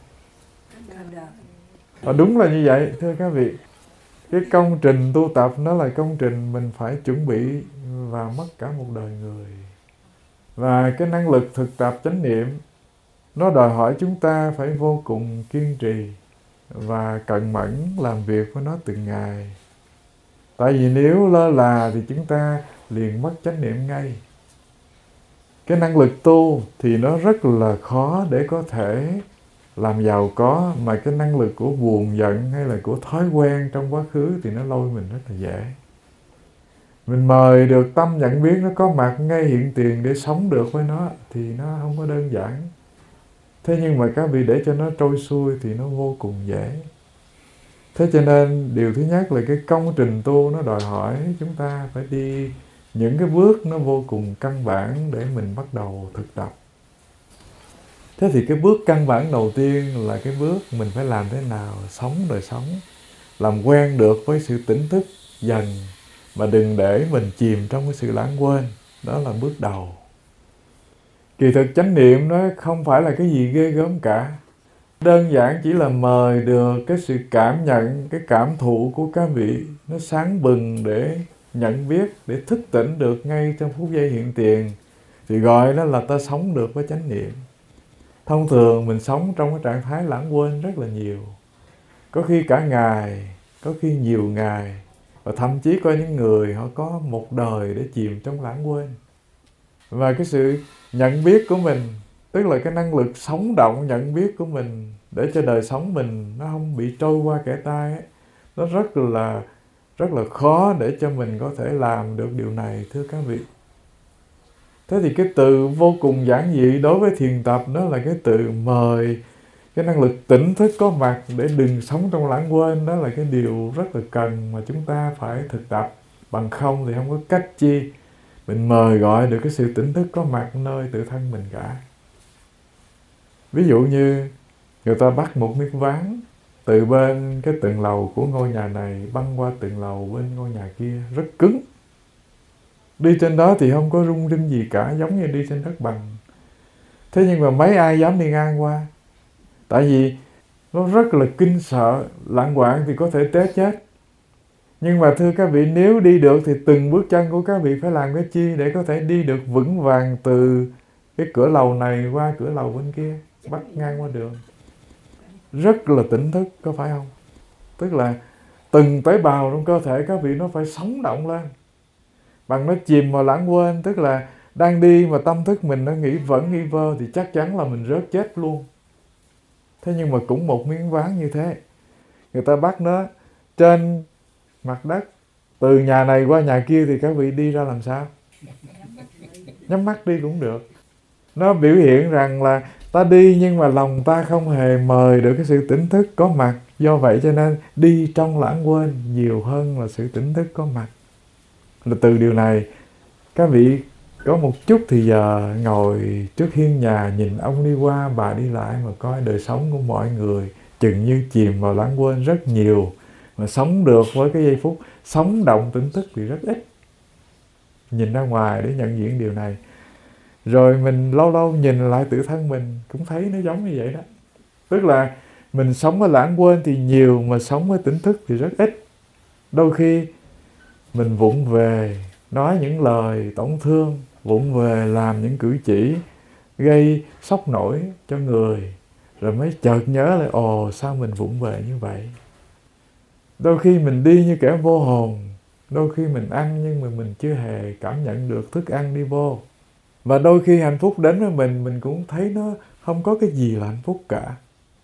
Và đúng là như vậy, thưa các vị. Cái công trình tu tập nó là công trình mình phải chuẩn bị và mất cả một đời người. Và cái năng lực thực tập chánh niệm nó đòi hỏi chúng ta phải vô cùng kiên trì và cẩn mẫn làm việc với nó từng ngày. Tại vì nếu lơ là thì chúng ta liền mất chánh niệm ngay. Cái năng lực tu thì nó rất là khó để có thể làm giàu có, mà cái năng lực của buồn giận hay là của thói quen trong quá khứ thì nó lôi mình rất là dễ. Mình mời được tâm nhận biết nó có mặt ngay hiện tiền để sống được với nó thì nó không có đơn giản. Thế nhưng mà các vị để cho nó trôi xuôi thì nó vô cùng dễ. Thế cho nên điều thứ nhất là cái công trình tu nó đòi hỏi chúng ta phải đi những cái bước nó vô cùng căn bản để mình bắt đầu thực tập. Thế thì cái bước căn bản đầu tiên là cái bước mình phải làm thế nào sống đời sống, làm quen được với sự tỉnh thức dần, mà đừng để mình chìm trong cái sự lãng quên. Đó là bước đầu. Kỳ thực chánh niệm nó không phải là cái gì ghê gớm cả. Đơn giản chỉ là mời được cái sự cảm nhận, cái cảm thụ của các vị nó sáng bừng để nhận biết, để thức tỉnh được ngay trong phút giây hiện tiền, thì gọi đó là ta sống được với chánh niệm. Thông thường mình sống trong cái trạng thái lãng quên rất là nhiều. Có khi cả ngày, có khi nhiều ngày, và thậm chí có những người họ có một đời để chìm trong lãng quên. Và cái sự nhận biết của mình, tức là cái năng lực sống động nhận biết của mình để cho đời sống mình nó không bị trôi qua kẻ tay ấy, nó rất là rất là khó để cho mình có thể làm được điều này, thưa các vị. Thế thì cái từ vô cùng giản dị đối với thiền tập đó là cái từ mời cái năng lực tỉnh thức có mặt để đừng sống trong lãng quên. Đó là cái điều rất là cần mà chúng ta phải thực tập. Bằng không thì không có cách chi mình mời gọi được cái sự tỉnh thức có mặt nơi tự thân mình cả. Ví dụ như người ta bắt một miếng ván từ bên cái tầng lầu của ngôi nhà này băng qua tầng lầu bên ngôi nhà kia, rất cứng. Đi trên đó thì không có rung rinh gì cả, giống như đi trên đất bằng. Thế nhưng mà mấy ai dám đi ngang qua? Tại vì nó rất là kinh sợ, lạng quạng thì có thể té chết. Nhưng mà thưa các vị, nếu đi được thì từng bước chân của các vị phải làm cái chi để có thể đi được vững vàng từ cái cửa lầu này qua cửa lầu bên kia, bắt ngang qua đường. Rất là tỉnh thức, có phải không? Tức là từng tế bào trong cơ thể các vị nó phải sống động lên. Bằng nó chìm vào lãng quên, tức là đang đi mà tâm thức mình nó nghĩ vẫn nghi vơ thì chắc chắn là mình rớt chết luôn. Thế nhưng mà cũng một miếng ván như thế, người ta bắt nó trên mặt đất, từ nhà này qua nhà kia thì các vị đi ra làm sao? Nhắm mắt đi cũng được. Nó biểu hiện rằng là ta đi nhưng mà lòng ta không hề mời được cái sự tỉnh thức có mặt. Do vậy cho nên đi trong lãng quên nhiều hơn là sự tỉnh thức có mặt. Là từ điều này, các vị có một chút thì giờ ngồi trước hiên nhà nhìn ông đi qua bà đi lại mà coi đời sống của mọi người chừng như chìm vào lãng quên rất nhiều. Mà sống được với cái giây phút sống động tỉnh thức thì rất ít. Nhìn ra ngoài để nhận diện điều này. Rồi mình lâu lâu nhìn lại tự thân mình cũng thấy nó giống như vậy đó. Tức là mình sống với lãng quên thì nhiều, mà sống với tỉnh thức thì rất ít. Đôi khi mình vụng về nói những lời tổn thương, vụng về làm những cử chỉ gây sốc nổi cho người, rồi mới chợt nhớ lại, ồ sao mình vụng về như vậy. Đôi khi mình đi như kẻ vô hồn, đôi khi mình ăn nhưng mà mình chưa hề cảm nhận được thức ăn đi vô. Và đôi khi hạnh phúc đến với mình, mình cũng thấy nó không có cái gì là hạnh phúc cả.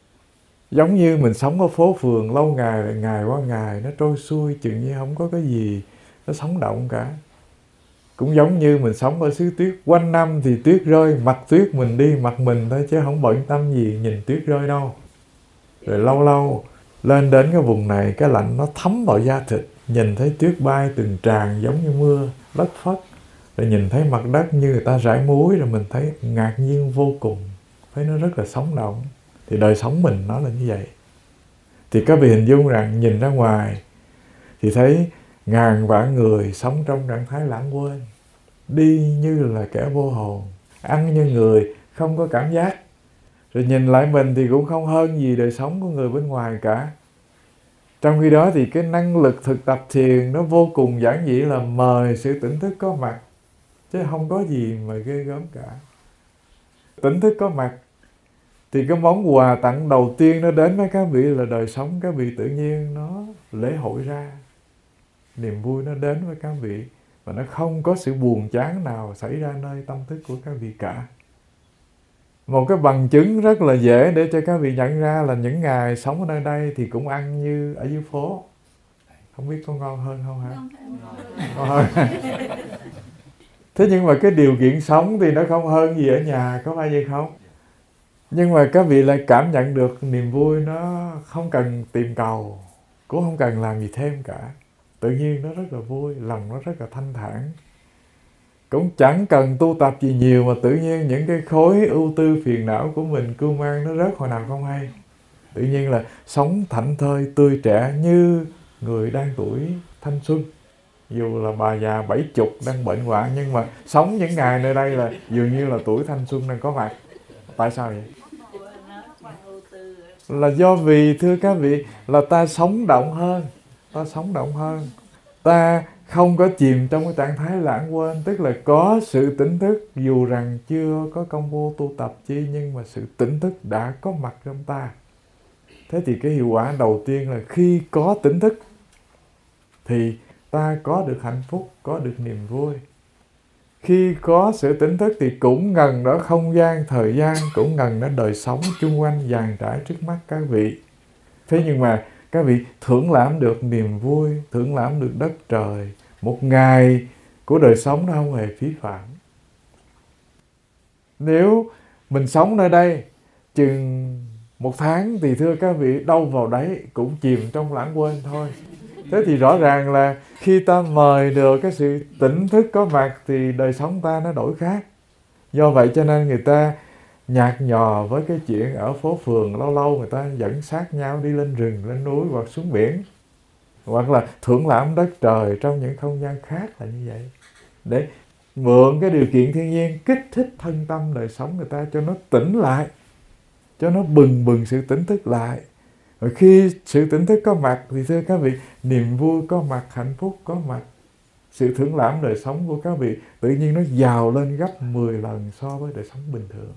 Giống như mình sống ở phố phường lâu ngày, ngày qua ngày nó trôi xuôi, chừng như không có cái gì nó sống động cả. Cũng giống như mình sống ở xứ tuyết, quanh năm thì tuyết rơi, mặt tuyết mình đi mặt mình thôi chứ không bận tâm gì nhìn tuyết rơi đâu. Rồi lâu lâu lên đến cái vùng này, cái lạnh nó thấm vào da thịt, nhìn thấy tuyết bay từng tràn giống như mưa, đất phất. Rồi nhìn thấy mặt đất như người ta rải muối, rồi mình thấy ngạc nhiên vô cùng, thấy nó rất là sống động. Thì đời sống mình nó là như vậy. Thì các vị hình dung rằng nhìn ra ngoài thì thấy ngàn vạn người sống trong trạng thái lãng quên, đi như là kẻ vô hồn, ăn như người không có cảm giác. Rồi nhìn lại mình thì cũng không hơn gì đời sống của người bên ngoài cả. Trong khi đó thì cái năng lực thực tập thiền nó vô cùng giản dị, là mời sự tỉnh thức có mặt, chứ không có gì mà ghê gớm cả. Tỉnh thức có mặt thì cái món quà tặng đầu tiên nó đến với các vị là đời sống các vị tự nhiên nó lễ hội ra. Niềm vui nó đến với các vị, và nó không có sự buồn chán nào xảy ra nơi tâm thức của các vị cả. Một cái bằng chứng rất là dễ để cho các vị nhận ra là những ngày sống ở nơi đây thì cũng ăn như ở dưới phố. Không biết có ngon hơn không hả? Ngon hơn. Thế nhưng mà cái điều kiện sống thì nó không hơn gì ở nhà, có phải vậy không? Nhưng mà các vị lại cảm nhận được niềm vui nó không cần tìm cầu, cũng không cần làm gì thêm cả. Tự nhiên nó rất là vui, lòng nó rất là thanh thản. Cũng chẳng cần tu tập gì nhiều mà tự nhiên những cái khối ưu tư phiền não của mình cưu mang nó rớt hồi nào không hay. Tự nhiên là sống thảnh thơi, tươi trẻ như người đang tuổi thanh xuân. Dù là bà già bảy chục đang bệnh hoạn nhưng mà sống những ngày nơi đây là dường như là tuổi thanh xuân đang có mặt. Tại sao vậy? Là do vì thưa các vị là ta sống động hơn, ta sống động hơn, ta không có chìm trong cái trạng thái lãng quên, tức là có sự tỉnh thức dù rằng chưa có công phu tu tập chi nhưng mà sự tỉnh thức đã có mặt trong ta. Thế thì cái hiệu quả đầu tiên là khi có tỉnh thức thì ta có được hạnh phúc, có được niềm vui. Khi có sự tỉnh thức thì cũng ngần đó không gian, thời gian, cũng ngần đó đời sống chung quanh dàn trải trước mắt các vị. Thế nhưng mà các vị thưởng lãm được niềm vui, thưởng lãm được đất trời. Một ngày của đời sống nó không hề phí phạm. Nếu mình sống nơi đây chừng một tháng thì thưa các vị đâu vào đấy cũng chìm trong lãng quên thôi. Thế thì rõ ràng là khi ta mời được cái sự tỉnh thức có mặt thì đời sống ta nó đổi khác. Do vậy cho nên người ta nhạt nhòa với cái chuyện ở phố phường, lâu lâu người ta dẫn sát nhau đi lên rừng, lên núi hoặc xuống biển. Hoặc là thưởng lãm đất trời trong những không gian khác là như vậy. Để mượn cái điều kiện thiên nhiên kích thích thân tâm đời sống người ta cho nó tỉnh lại, cho nó bừng bừng sự tỉnh thức lại. Rồi khi sự tỉnh thức có mặt thì thưa các vị, niềm vui có mặt, hạnh phúc có mặt, sự thưởng lãm đời sống của các vị tự nhiên nó giàu lên gấp mười lần so với đời sống bình thường.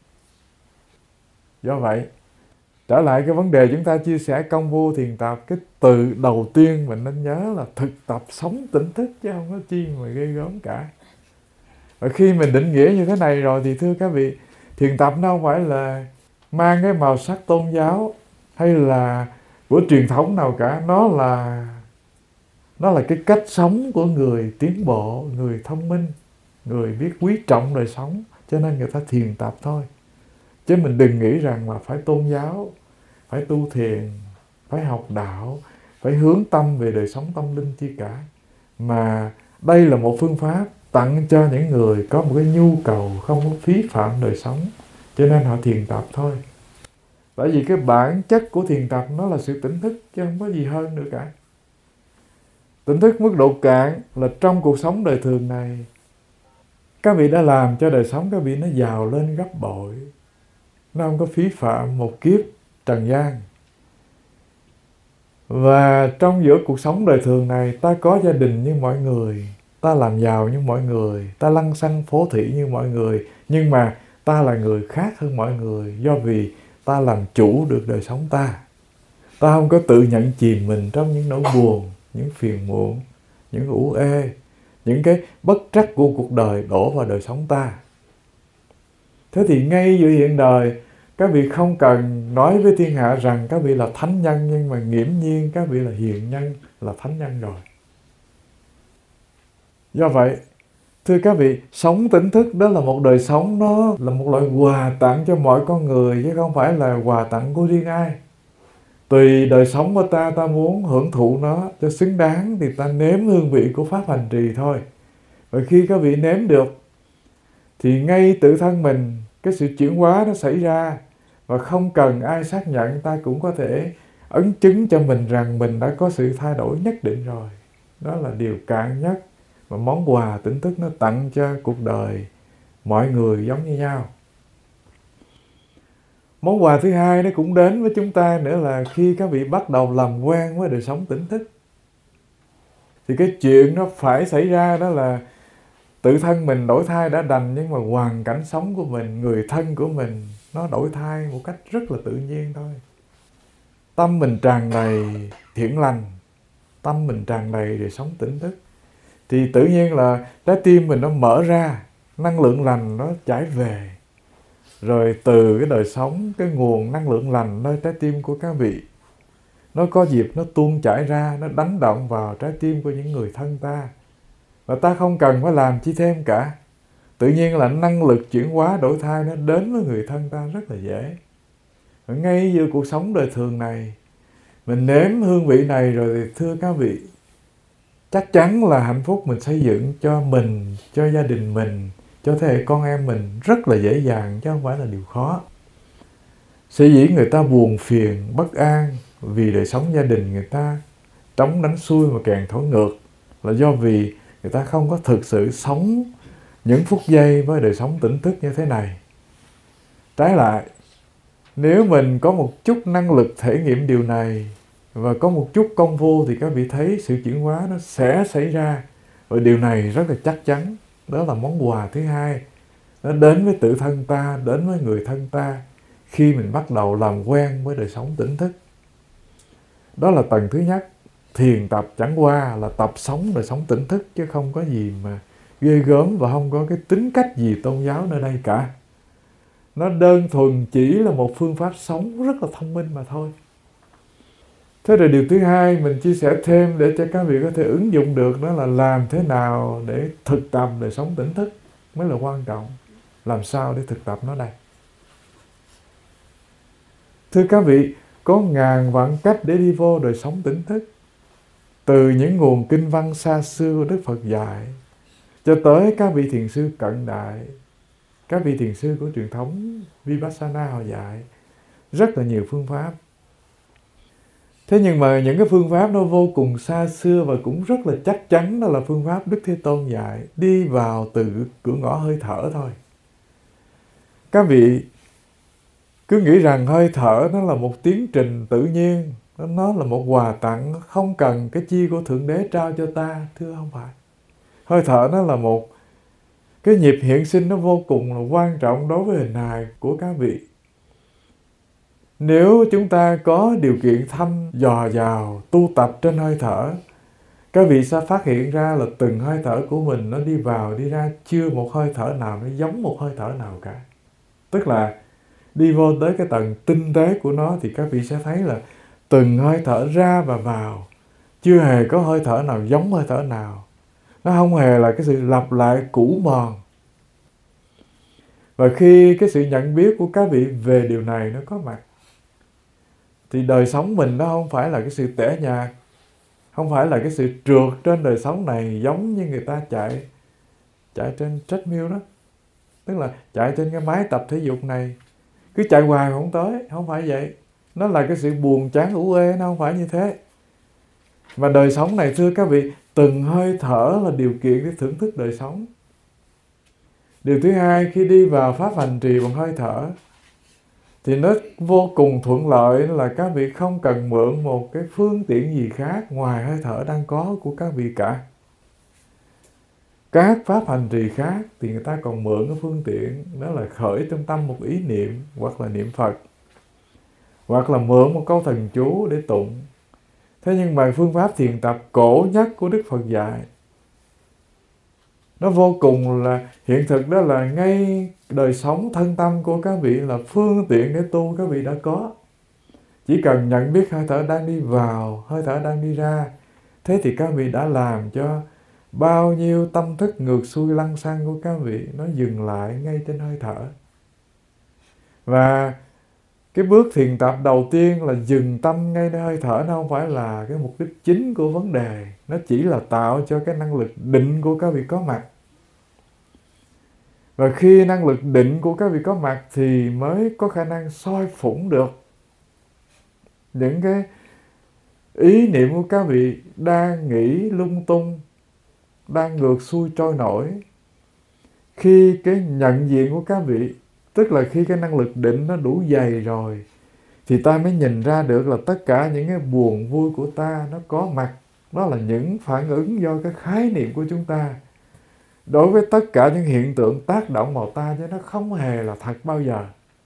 Do vậy, trở lại cái vấn đề chúng ta chia sẻ công phu thiền tập, cái từ đầu tiên mình nên nhớ là thực tập sống tỉnh thức chứ không có chi mà ghê gớm cả. Và khi mình định nghĩa như thế này rồi thì thưa các vị, thiền tập nó không phải là mang cái màu sắc tôn giáo hay là của truyền thống nào cả. Nó là nó là cái cách sống của người tiến bộ, người thông minh, người biết quý trọng đời sống, cho nên người ta thiền tập thôi. Chứ mình đừng nghĩ rằng là phải tôn giáo, phải tu thiền, phải học đạo, phải hướng tâm về đời sống tâm linh chi cả. Mà đây là một phương pháp tặng cho những người có một cái nhu cầu không có phí phạm đời sống, cho nên họ thiền tập thôi. Bởi vì cái bản chất của thiền tập nó là sự tỉnh thức chứ không có gì hơn nữa cả. Tỉnh thức mức độ cạn là trong cuộc sống đời thường này, các vị đã làm cho đời sống các vị nó giàu lên gấp bội. Nó không có phí phạm một kiếp trần gian. Và trong giữa cuộc sống đời thường này, ta có gia đình như mọi người, ta làm giàu như mọi người, ta lăng xăng phố thị như mọi người, nhưng mà ta là người khác hơn mọi người, do vì ta làm chủ được đời sống ta. Ta không có tự nhận chìm mình trong những nỗi buồn, những phiền muộn, những ủ ê, những cái bất trắc của cuộc đời đổ vào đời sống ta. Thế thì ngay giữa hiện đời, các vị không cần nói với thiên hạ rằng các vị là thánh nhân, nhưng mà nghiễm nhiên các vị là hiền nhân, là thánh nhân rồi. Do vậy, thưa các vị, sống tỉnh thức đó là một đời sống, nó là một loại quà tặng cho mọi con người, chứ không phải là quà tặng của riêng ai. Tùy đời sống của ta, ta muốn hưởng thụ nó cho xứng đáng thì ta nếm hương vị của pháp hành trì thôi. Và khi các vị nếm được, thì ngay tự thân mình, cái sự chuyển hóa nó xảy ra, và không cần ai xác nhận, ta cũng có thể ấn chứng cho mình rằng mình đã có sự thay đổi nhất định rồi. Đó là điều cạn nhất mà món quà tỉnh thức nó tặng cho cuộc đời mọi người giống như nhau. Món quà thứ hai nó cũng đến với chúng ta nữa là khi các vị bắt đầu làm quen với đời sống tỉnh thức, thì cái chuyện nó phải xảy ra đó là tự thân mình đổi thay đã đành, nhưng mà hoàn cảnh sống của mình, người thân của mình nó đổi thay một cách rất là tự nhiên thôi. Tâm mình tràn đầy thiện lành, tâm mình tràn đầy đời sống tỉnh thức, thì tự nhiên là trái tim mình nó mở ra, năng lượng lành nó chảy về. Rồi từ cái đời sống, cái nguồn năng lượng lành nơi trái tim của các vị, nó có dịp nó tuôn chảy ra, nó đánh động vào trái tim của những người thân ta. Và ta không cần phải làm chi thêm cả. Tự nhiên là năng lực chuyển hóa đổi thay nó đến với người thân ta rất là dễ. Ở ngay giữa cuộc sống đời thường này, mình nếm hương vị này rồi thì thưa các vị, chắc chắn là hạnh phúc mình xây dựng cho mình, cho gia đình mình, cho thế hệ con em mình rất là dễ dàng, chứ không phải là điều khó. Sở dĩ người ta buồn phiền, bất an vì đời sống gia đình người ta trống đánh xuôi mà càng thổi ngược, là do vì người ta không có thực sự sống những phút giây với đời sống tỉnh thức như thế này. Trái lại, nếu mình có một chút năng lực thể nghiệm điều này và có một chút công phu thì các vị thấy sự chuyển hóa nó sẽ xảy ra. Và điều này rất là chắc chắn. Đó là món quà thứ hai. Nó đến với tự thân ta, đến với người thân ta khi mình bắt đầu làm quen với đời sống tỉnh thức. Đó là tầng thứ nhất. Thiền tập chẳng qua là tập sống đời sống tỉnh thức, chứ không có gì mà ghê gớm và không có cái tính cách gì tôn giáo nơi đây cả. Nó đơn thuần chỉ là một phương pháp sống rất là thông minh mà thôi. Thế rồi điều thứ hai mình chia sẻ thêm để cho các vị có thể ứng dụng được, đó là làm thế nào để thực tập đời sống tỉnh thức mới là quan trọng. Làm sao để thực tập nó đây? Thưa các vị, có ngàn vạn cách để đi vô đời sống tỉnh thức. Từ những nguồn kinh văn xa xưa của Đức Phật dạy, cho tới các vị thiền sư cận đại, các vị thiền sư của truyền thống Vipassana họ dạy rất là nhiều phương pháp. Thế nhưng mà những cái phương pháp nó vô cùng xa xưa và cũng rất là chắc chắn, đó là phương pháp Đức Thế Tôn dạy, đi vào từ cửa ngõ hơi thở thôi. Các vị cứ nghĩ rằng hơi thở nó là một tiến trình tự nhiên, nó là một quà tặng, không cần cái chi của Thượng Đế trao cho ta. Thưa không phải. Hơi thở nó là một cái nhịp hiện sinh nó vô cùng là quan trọng đối với hình hài của các vị. Nếu chúng ta có điều kiện thăm dò vào, tu tập trên hơi thở, các vị sẽ phát hiện ra là từng hơi thở của mình nó đi vào, đi ra, chưa một hơi thở nào nó giống một hơi thở nào cả. Tức là đi vô tới cái tầng tinh tế của nó thì các vị sẽ thấy là từng hơi thở ra và vào, chưa hề có hơi thở nào giống hơi thở nào. Nó không hề là cái sự lặp lại cũ mòn. Và khi cái sự nhận biết của các vị về điều này nó có mặt, thì đời sống mình nó không phải là cái sự tẻ nhạt, không phải là cái sự trượt trên đời sống này giống như người ta chạy chạy trên treadmill đó. Tức là chạy trên cái máy tập thể dục này, cứ chạy hoài không tới, không phải vậy. Nó là cái sự buồn chán ủ ê, nó không phải như thế. Và đời sống này thưa các vị, từng hơi thở là điều kiện để thưởng thức đời sống. Điều thứ hai, khi đi vào pháp hành trì bằng hơi thở thì nó vô cùng thuận lợi là các vị không cần mượn một cái phương tiện gì khác ngoài hơi thở đang có của các vị cả. Các pháp hành trì khác thì người ta còn mượn cái phương tiện, đó là khởi trong tâm một ý niệm hoặc là niệm Phật, hoặc là mượn một câu thần chú để tụng. Thế nhưng mà phương pháp thiền tập cổ nhất của Đức Phật dạy, nó vô cùng là hiện thực, đó là ngay đời sống thân tâm của các vị là phương tiện để tu các vị đã có. Chỉ cần nhận biết hơi thở đang đi vào, hơi thở đang đi ra, thế thì các vị đã làm cho bao nhiêu tâm thức ngược xuôi lăng xăng của các vị nó dừng lại ngay trên hơi thở. Và cái bước thiền tập đầu tiên là dừng tâm ngay nơi hơi thở, nó không phải là cái mục đích chính của vấn đề. Nó chỉ là tạo cho cái năng lực định của các vị có mặt. Và khi năng lực định của các vị có mặt thì mới có khả năng soi phủng được những cái ý niệm của các vị đang nghĩ lung tung, đang ngược xuôi trôi nổi. Khi cái nhận diện của các vị, tức là khi cái năng lực định nó đủ dày rồi, thì ta mới nhìn ra được là tất cả những cái buồn vui của ta nó có mặt. Đó là những phản ứng do cái khái niệm của chúng ta đối với tất cả những hiện tượng tác động vào ta, chứ nó không hề là thật bao giờ.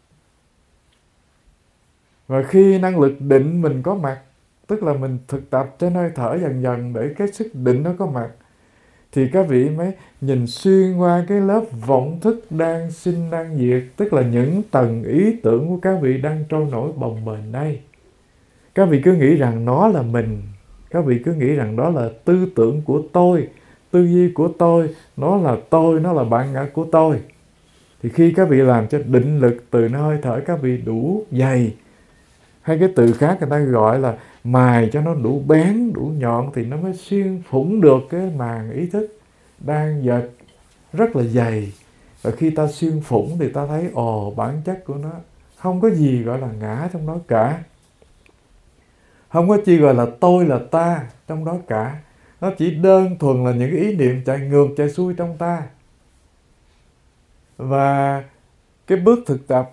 Và khi năng lực định mình có mặt, tức là mình thực tập trên hơi thở dần dần để cái sức định nó có mặt, thì các vị mới nhìn xuyên qua cái lớp vọng thức đang sinh đang diệt, tức là những tầng ý tưởng của các vị đang trôi nổi bồng bềnh đây. Các vị cứ nghĩ rằng nó là mình, các vị cứ nghĩ rằng đó là tư tưởng của tôi, tư duy của tôi, nó là tôi, nó là bản ngã của tôi. Thì khi các vị làm cho định lực từ nơi hơi thở các vị đủ dày, hay cái từ khác người ta gọi là mài cho nó đủ bén, đủ nhọn, thì nó mới xuyên phủng được cái màng ý thức đang dệt rất là dày. Và khi ta xuyên phủng thì ta thấy ồ, bản chất của nó không có gì gọi là ngã trong đó cả, không có chi gọi là tôi là ta trong đó cả. Nó chỉ đơn thuần là những ý niệm chạy ngược chạy xuôi trong ta. Và cái bước thực tập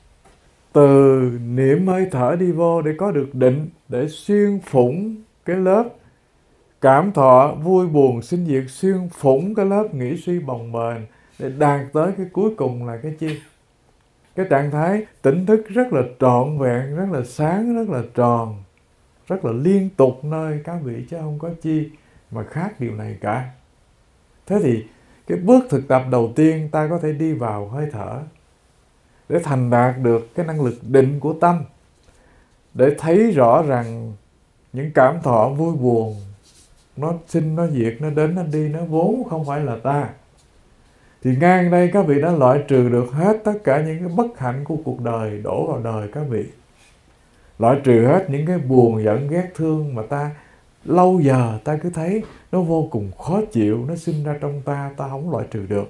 từ niệm hơi thở đi vô để có được định, để xuyên phủng cái lớp cảm thọ vui buồn sinh diệt, xuyên phủng cái lớp nghĩ suy bồng bềnh, để đạt tới cái cuối cùng là cái chi? Cái trạng thái tỉnh thức rất là trọn vẹn, rất là sáng, rất là tròn, rất là liên tục nơi các vị, chứ không có chi mà khác điều này cả. Thế thì cái bước thực tập đầu tiên ta có thể đi vào hơi thở để thành đạt được cái năng lực định của tâm, để thấy rõ rằng những cảm thọ vui buồn nó sinh, nó diệt, nó đến, nó đi, nó vốn không phải là ta. Thì ngang đây các vị đã loại trừ được hết tất cả những cái bất hạnh của cuộc đời đổ vào đời các vị. Loại trừ hết những cái buồn giận ghét thương mà ta lâu giờ ta cứ thấy nó vô cùng khó chịu, nó sinh ra trong ta, ta không loại trừ được.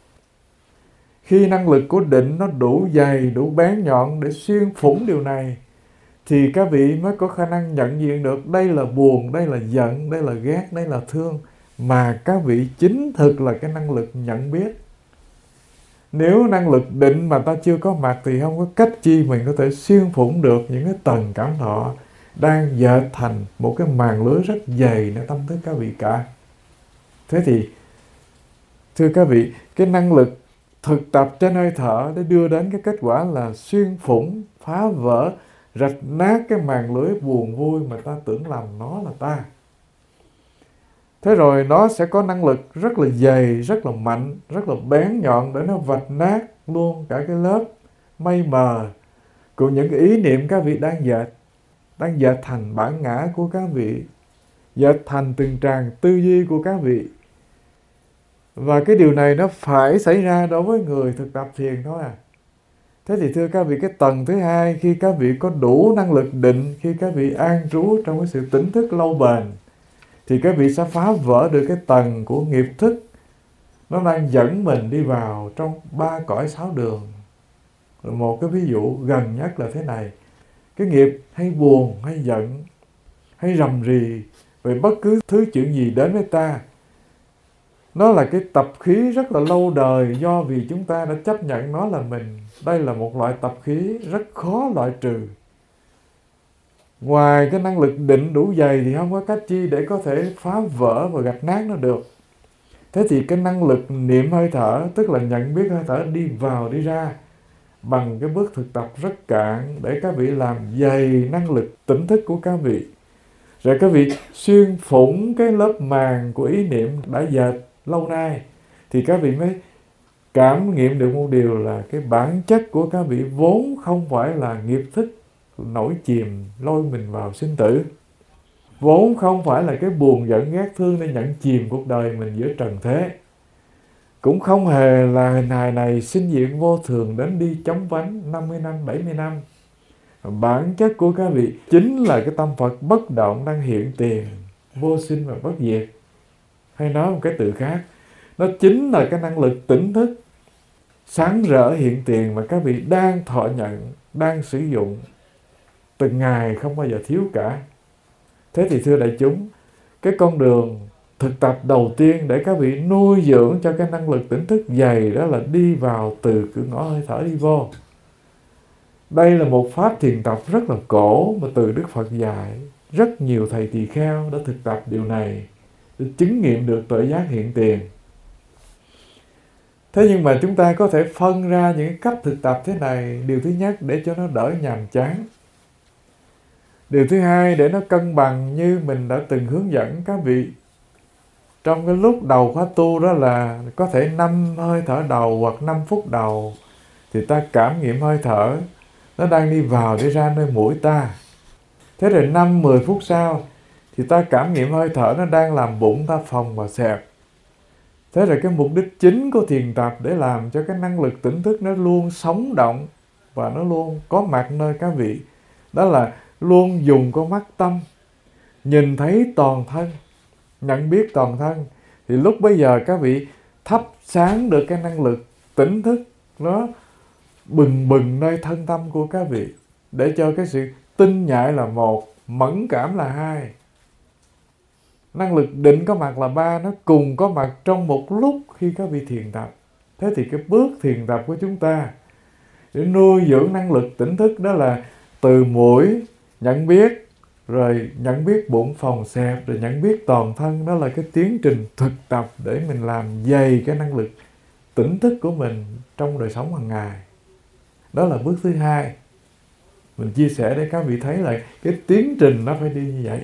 Khi năng lực của định nó đủ dày, đủ bén nhọn để xuyên phủng điều này, thì các vị mới có khả năng nhận diện được đây là buồn, đây là giận, đây là ghét, đây là thương, mà các vị chính thực là cái năng lực nhận biết. Nếu năng lực định mà ta chưa có mặt thì không có cách chi mình có thể xuyên phủng được những cái tầng cảm thọ đang dệt thành một cái màn lưới rất dày nơi tâm thức các vị cả. Thế thì thưa các vị, cái năng lực thực tập trên hơi thở để đưa đến cái kết quả là xuyên phủng, phá vỡ, rạch nát cái màn lưới buồn vui mà ta tưởng lầm nó là ta. Thế rồi nó sẽ có năng lực rất là dày, rất là mạnh, rất là bén nhọn để nó vạch nát luôn cả cái lớp mây mờ của những cái ý niệm các vị đang dệt, đang dệt thành bản ngã của các vị, dệt thành từng tràng tư duy của các vị. Và cái điều này nó phải xảy ra đối với người thực tập thiền thôi à. Thế thì thưa các vị, cái tầng thứ hai, khi các vị có đủ năng lực định, khi các vị an trú trong cái sự tỉnh thức lâu bền, thì các vị sẽ phá vỡ được cái tầng của nghiệp thức nó đang dẫn mình đi vào trong ba cõi sáu đường. Một cái ví dụ gần nhất là thế này: cái nghiệp hay buồn, hay giận, hay rầm rì về bất cứ thứ chuyện gì đến với ta, nó là cái tập khí rất là lâu đời, do vì chúng ta đã chấp nhận nó là mình. Đây là một loại tập khí rất khó loại trừ. Ngoài cái năng lực định đủ dày thì không có cách chi để có thể phá vỡ và gạch nát nó được. Thế thì cái năng lực niệm hơi thở, tức là nhận biết hơi thở đi vào đi ra, bằng cái bước thực tập rất cạn để các vị làm dày năng lực tỉnh thức của các vị. Rồi các vị xuyên phủng cái lớp màng của ý niệm đã dệt lâu nay, thì các vị mới cảm nghiệm được một điều là cái bản chất của các vị vốn không phải là nghiệp thức nổi chìm lôi mình vào sinh tử, vốn không phải là cái buồn giận ghét thương để nhận chìm cuộc đời mình giữa trần thế, cũng không hề là hình hài này sinh diệt vô thường đến đi chóng vánh năm mươi năm, bảy mươi năm. Bản chất của các vị chính là cái tâm Phật bất động đang hiện tiền, vô sinh và bất diệt. Hay nói một cái từ khác, nó chính là cái năng lực tỉnh thức sáng rỡ hiện tiền mà các vị đang thọ nhận, đang sử dụng từng ngày, không bao giờ thiếu cả. Thế thì thưa đại chúng, cái con đường thực tập đầu tiên để các vị nuôi dưỡng cho cái năng lực tỉnh thức dày, đó là đi vào từ cửa ngõ hơi thở đi vô. Đây là một pháp thiền tập rất là cổ mà từ Đức Phật dạy. Rất nhiều thầy tỳ kheo đã thực tập điều này để chứng nghiệm được tuệ giác hiện tiền. Thế nhưng mà chúng ta có thể phân ra những cách thực tập thế này. Điều thứ nhất, để cho nó đỡ nhàm chán. Điều thứ hai, để nó cân bằng như mình đã từng hướng dẫn các vị. Trong cái lúc đầu khóa tu đó là có thể năm hơi thở đầu hoặc năm phút đầu thì ta cảm nghiệm hơi thở nó đang đi vào đi ra nơi mũi ta. Thế rồi năm mười phút sau thì ta cảm nghiệm hơi thở nó đang làm bụng ta phồng và xẹp. Thế rồi cái mục đích chính của thiền tập để làm cho cái năng lực tỉnh thức nó luôn sống động và nó luôn có mặt nơi các vị, đó là luôn dùng con mắt tâm nhìn thấy toàn thân, nhận biết toàn thân. Thì lúc bây giờ các vị thắp sáng được cái năng lực tỉnh thức nó bừng bừng nơi thân tâm của các vị, để cho cái sự tinh nhạy là một, mẫn cảm là hai, năng lực định có mặt là ba, nó cùng có mặt trong một lúc khi các vị thiền tập. Thế thì cái bước thiền tập của chúng ta để nuôi dưỡng năng lực tỉnh thức đó là từ mũi nhận biết, rồi nhận biết bụng phồng xẹp, rồi nhận biết toàn thân. Đó là cái tiến trình thực tập để mình làm dày cái năng lực tỉnh thức của mình trong đời sống hàng ngày. Đó là bước thứ hai. Mình chia sẻ để các vị thấy là cái tiến trình nó phải đi như vậy.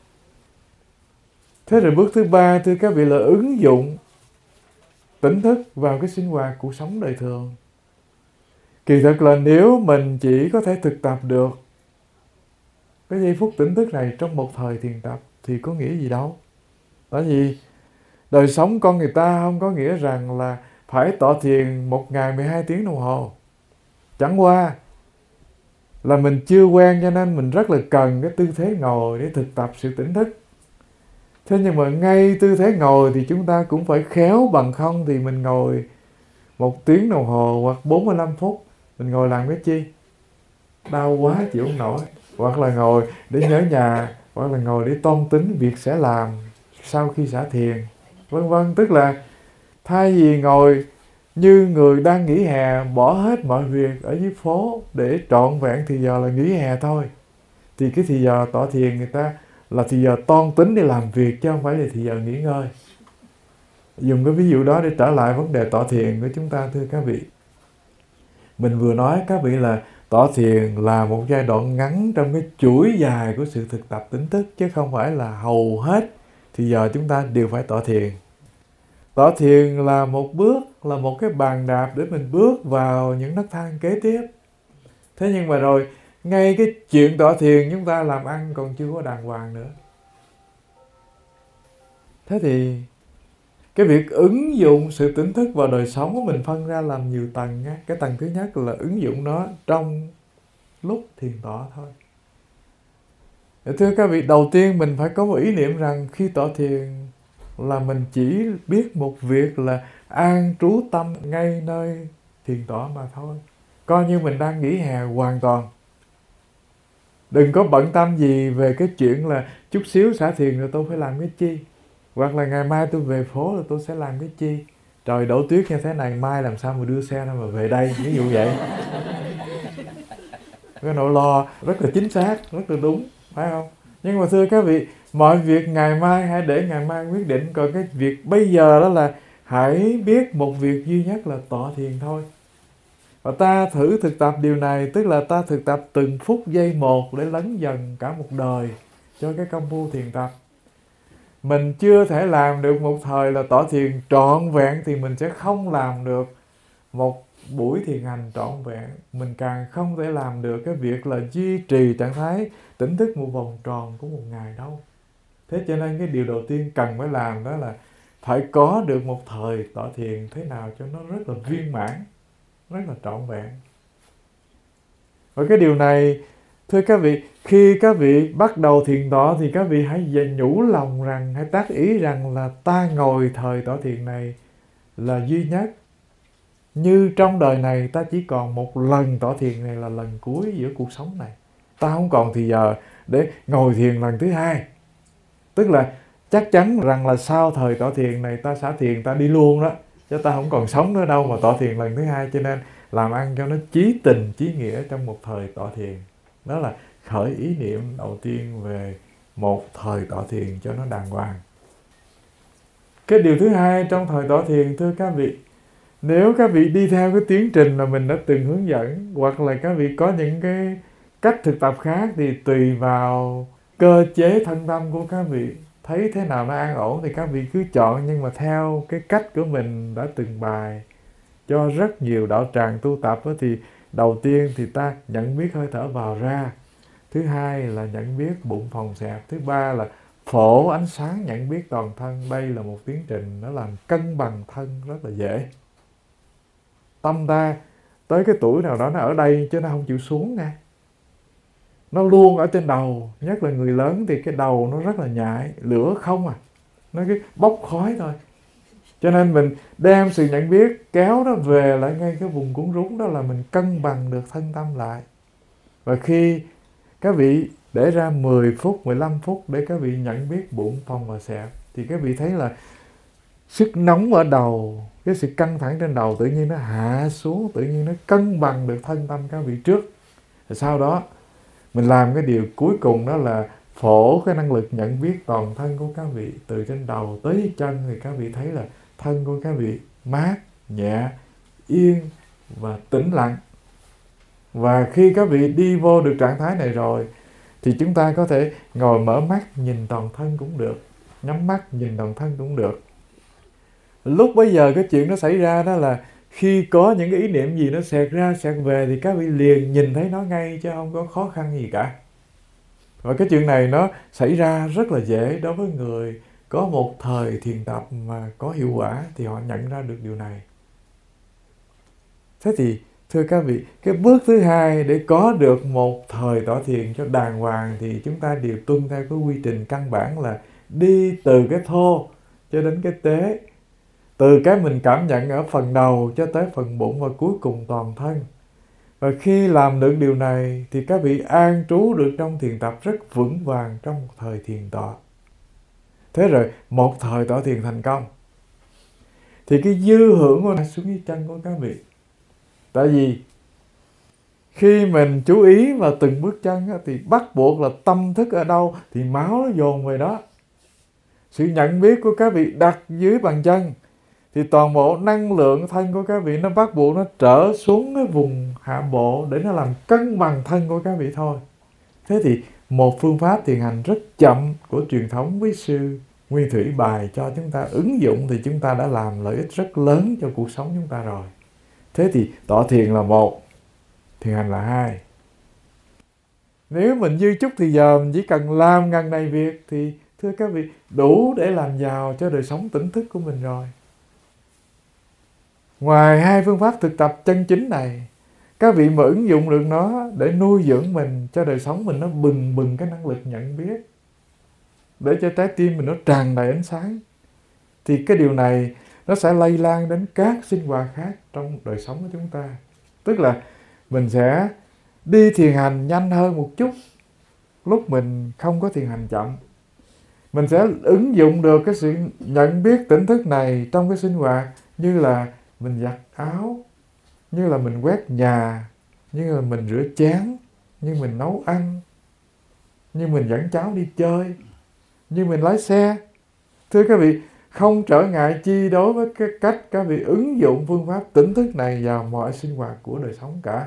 Thế rồi bước thứ ba, thưa các vị, là ứng dụng tỉnh thức vào cái sinh hoạt cuộc sống đời thường. Kỳ thực là nếu mình chỉ có thể thực tập được cái giây phút tỉnh thức này trong một thời thiền tập thì có nghĩa gì đâu. Tại vì đời sống con người ta không có nghĩa rằng là phải tọa thiền một ngày mười hai tiếng đồng hồ. Chẳng qua là mình chưa quen cho nên mình rất là cần cái tư thế ngồi để thực tập sự tỉnh thức. Thế nhưng mà ngay tư thế ngồi thì chúng ta cũng phải khéo, bằng không thì mình ngồi một tiếng đồng hồ hoặc bốn mươi lăm phút. Mình ngồi làm cái chi? Đau quá chịu không nổi. Hoặc là ngồi để nhớ nhà, hoặc là ngồi để toan tính việc sẽ làm sau khi xả thiền, vân vân. Tức là thay vì ngồi như người đang nghỉ hè, bỏ hết mọi việc ở dưới phố để trọn vẹn thì giờ là nghỉ hè thôi, thì cái thì giờ tọa thiền người ta là thì giờ toan tính để làm việc, chứ không phải là thì giờ nghỉ ngơi. Dùng cái ví dụ đó để trở lại vấn đề tọa thiền của chúng ta, thưa các vị. Mình vừa nói các vị là tọa thiền là một giai đoạn ngắn trong cái chuỗi dài của sự thực tập tỉnh thức, chứ không phải là hầu hết thì giờ chúng ta đều phải tọa thiền. Tọa thiền là một bước, là một cái bàn đạp để mình bước vào những nấc thang kế tiếp. Thế nhưng mà rồi, ngay cái chuyện tọa thiền chúng ta làm ăn còn chưa có đàng hoàng nữa. Thế thì cái việc ứng dụng sự tỉnh thức vào đời sống của mình phân ra làm nhiều tầng nha. Cái tầng thứ nhất là ứng dụng nó trong lúc thiền tọa thôi. Thưa các vị, đầu tiên mình phải có một ý niệm rằng khi tọa thiền là mình chỉ biết một việc là an trú tâm ngay nơi thiền tọa mà thôi. Coi như mình đang nghỉ hè hoàn toàn. Đừng có bận tâm gì về cái chuyện là chút xíu xả thiền rồi tôi phải làm cái chi, hoặc là ngày mai tôi về phố rồi tôi sẽ làm cái chi. Trời đổ tuyết như thế này, mai làm sao mà đưa xe ra mà về đây, ví dụ vậy. Cái nỗi lo rất là chính xác, rất là đúng, phải không? Nhưng mà thưa các vị, mọi việc ngày mai hãy để ngày mai quyết định. Còn cái việc bây giờ đó là hãy biết một việc duy nhất là tọa thiền thôi. Và ta thử thực tập điều này, tức là ta thực tập từng phút giây một để lấn dần cả một đời cho cái công phu thiền tập. Mình chưa thể làm được một thời là tọa thiền trọn vẹn thì mình sẽ không làm được một buổi thiền hành trọn vẹn. Mình càng không thể làm được cái việc là duy trì trạng thái tỉnh thức một vòng tròn của một ngày đâu. Thế cho nên cái điều đầu tiên cần phải làm đó là phải có được một thời tọa thiền thế nào cho nó rất là viên mãn, rất là trọn vẹn. Và cái điều này, thưa các vị, khi các vị bắt đầu thiền tọa thì các vị hãy nhủ lòng rằng, hãy tác ý rằng là ta ngồi thời tọa thiền này là duy nhất. Như trong đời này ta chỉ còn một lần tọa thiền này là lần cuối giữa cuộc sống này. Ta không còn thì giờ để ngồi thiền lần thứ hai. Tức là chắc chắn rằng là sau thời tọa thiền này ta xả thiền ta đi luôn đó, chứ ta không còn sống nữa đâu mà tọa thiền lần thứ hai. Cho nên làm ăn cho nó chí tình chí nghĩa trong một thời tọa thiền. Đó là khởi ý niệm đầu tiên về một thời tọa thiền cho nó đàng hoàng. Cái điều thứ hai trong thời tọa thiền, thưa các vị, nếu các vị đi theo cái tiến trình mà mình đã từng hướng dẫn, hoặc là các vị có những cái cách thực tập khác, thì tùy vào cơ chế thân tâm của các vị, thấy thế nào nó an ổn thì các vị cứ chọn. Nhưng mà theo cái cách của mình đã từng bài cho rất nhiều đạo tràng tu tập đó, thì đầu tiên thì ta nhận biết hơi thở vào ra. thứ hai là nhận biết bụng phồng xẹp, thứ ba là phổ ánh sáng nhận biết toàn thân. Đây là một tiến trình nó làm cân bằng thân rất là dễ. Tâm ta tới cái tuổi nào đó nó ở đây chứ nó không chịu xuống nè. Nó luôn ở trên đầu, nhất là người lớn thì cái đầu nó rất là nhạy, lửa không à, nó cứ bốc khói thôi. Cho nên mình đem sự nhận biết kéo nó về lại ngay cái vùng cuốn rúng đó là mình cân bằng được thân tâm lại. Và khi các vị để ra mười phút, mười lăm phút để các vị nhận biết bụng phồng và xẹp thì các vị thấy là sức nóng ở đầu, cái sự căng thẳng trên đầu tự nhiên nó hạ xuống, tự nhiên nó cân bằng được thân tâm các vị trước. Rồi sau đó mình làm cái điều cuối cùng đó là phổ cái năng lực nhận biết toàn thân của các vị từ trên đầu tới chân, thì các vị thấy là thân của các vị mát, nhẹ, yên và tĩnh lặng. Và khi các vị đi vô được trạng thái này rồi thì chúng ta có thể ngồi mở mắt nhìn toàn thân cũng được, nhắm mắt nhìn toàn thân cũng được. Lúc bây giờ cái chuyện nó xảy ra đó là khi có những cái ý niệm gì nó xẹt ra xẹt về thì các vị liền nhìn thấy nó ngay chứ không có khó khăn gì cả. Và cái chuyện này nó xảy ra rất là dễ đối với người có một thời thiền tập mà có hiệu quả thì họ nhận ra được điều này. Thế thì thưa các vị, cái bước thứ hai để có được một thời tọa thiền cho đàng hoàng thì chúng ta đều tuân theo cái quy trình căn bản là đi từ cái thô cho đến cái tế, từ cái mình cảm nhận ở phần đầu cho tới phần bụng và cuối cùng toàn thân. Và khi làm được điều này thì các vị an trú được trong thiền tập rất vững vàng trong một thời thiền tọa. Thế rồi một thời tọa thiền thành công thì cái dư hưởng của nó xuống dưới chân của các vị. Tại vì khi mình chú ý vào từng bước chân thì bắt buộc là tâm thức ở đâu thì máu nó dồn về đó. Sự nhận biết của các vị đặt dưới bàn chân thì toàn bộ năng lượng thân của các vị nó bắt buộc nó trở xuống cái vùng hạ bộ để nó làm cân bằng thân của các vị thôi. Thế thì một phương pháp thiền hành rất chậm của truyền thống quý sư Nguyên Thủy bày cho chúng ta ứng dụng thì chúng ta đã làm lợi ích rất lớn cho cuộc sống chúng ta rồi. Thế thì tọa thiền là một, thiền hành là hai. Nếu mình dư chút thì giờ mình chỉ cần làm ngần này việc thì thưa các vị đủ để làm giàu cho đời sống tỉnh thức của mình rồi. Ngoài hai phương pháp thực tập chân chính này, các vị mà ứng dụng được nó để nuôi dưỡng mình cho đời sống mình nó bừng bừng cái năng lực nhận biết, để cho trái tim mình nó tràn đầy ánh sáng, thì cái điều này nó sẽ lây lan đến các sinh hoạt khác trong đời sống của chúng ta. Tức là mình sẽ đi thiền hành nhanh hơn một chút lúc mình không có thiền hành chậm. Mình sẽ ứng dụng được cái sự nhận biết tỉnh thức này trong cái sinh hoạt, như là mình giặt áo, như là mình quét nhà, như là mình rửa chén, như mình nấu ăn, như mình dẫn cháu đi chơi, như mình lái xe. Thưa các vị, không trở ngại chi đối với cái cách các vị ứng dụng phương pháp tỉnh thức này vào mọi sinh hoạt của đời sống cả.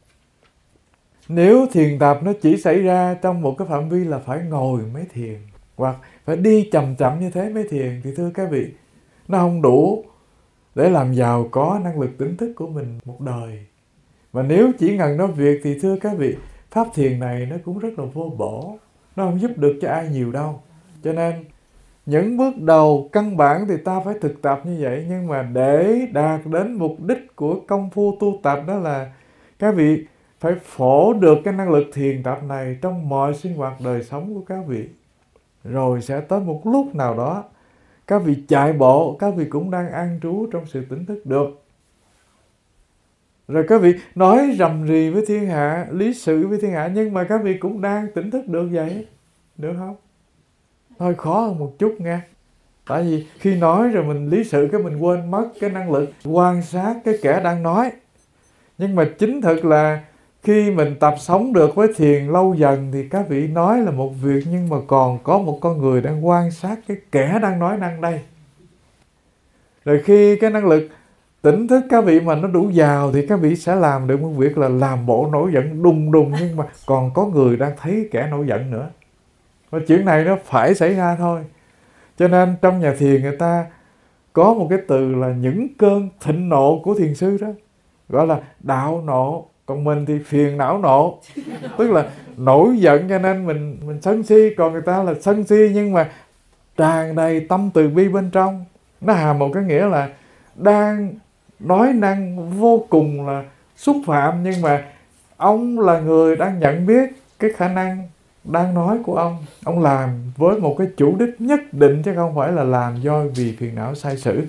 Nếu thiền tập nó chỉ xảy ra trong một cái phạm vi là phải ngồi mới thiền, hoặc phải đi chậm chậm như thế mới thiền, thì thưa các vị, nó không đủ để làm giàu có năng lực tỉnh thức của mình một đời. Và nếu chỉ ngần nói việc thì thưa các vị, pháp thiền này nó cũng rất là vô bổ, nó không giúp được cho ai nhiều đâu. Cho nên những bước đầu căn bản thì ta phải thực tập như vậy, nhưng mà để đạt đến mục đích của công phu tu tập đó là các vị phải phổ được cái năng lực thiền tập này trong mọi sinh hoạt đời sống của các vị. Rồi sẽ tới một lúc nào đó các vị chạy bộ, các vị cũng đang an trú trong sự tỉnh thức được. Rồi các vị nói rầm rì với thiên hạ, lý sự với thiên hạ, nhưng mà các vị cũng đang tỉnh thức được vậy. Được không? Thôi khó hơn một chút nha. Tại vì khi nói rồi mình lý sự cái mình quên mất cái năng lực quan sát cái kẻ đang nói. Nhưng mà chính thực là khi mình tập sống được với thiền lâu dần thì các vị nói là một việc, nhưng mà còn có một con người đang quan sát cái kẻ đang nói năng đây. Rồi khi cái năng lực tỉnh thức các vị mà nó đủ giàu thì các vị sẽ làm được một việc là làm bộ nổi giận đùng đùng, nhưng mà còn có người đang thấy kẻ nổi giận nữa. Và chuyện này nó phải xảy ra thôi. Cho nên trong nhà thiền người ta có một cái từ là những cơn thịnh nộ của thiền sư đó, gọi là đạo nộ. Còn mình thì phiền não nộ, tức là nổi giận cho nên mình mình sân si. Còn người ta là sân si nhưng mà tràn đầy tâm từ bi bên trong. Nó hàm một cái nghĩa là đang nói năng vô cùng là xúc phạm, nhưng mà ông là người đang nhận biết cái khả năng đang nói của ông. Ông làm với một cái chủ đích nhất định, chứ không phải là làm do vì phiền não sai sử.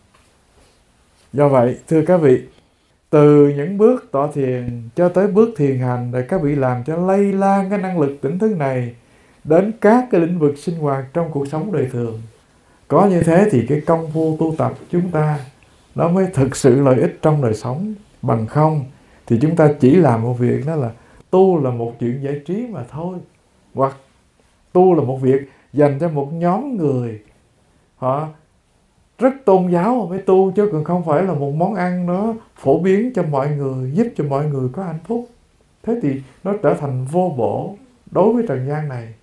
Do vậy, thưa các vị, từ những bước tọa thiền cho tới bước thiền hành, để các vị làm cho lây lan cái năng lực tỉnh thức này đến các cái lĩnh vực sinh hoạt trong cuộc sống đời thường. Có như thế thì cái công phu tu tập chúng ta nó mới thực sự lợi ích trong đời sống. Bằng không thì chúng ta chỉ làm một việc, đó là tu là một chuyện giải trí mà thôi, hoặc tu là một việc dành cho một nhóm người họ rất tôn giáo mới tu, chứ còn không phải là một món ăn nó phổ biến cho mọi người, giúp cho mọi người có hạnh phúc. Thế thì nó trở thành vô bổ đối với trần gian này.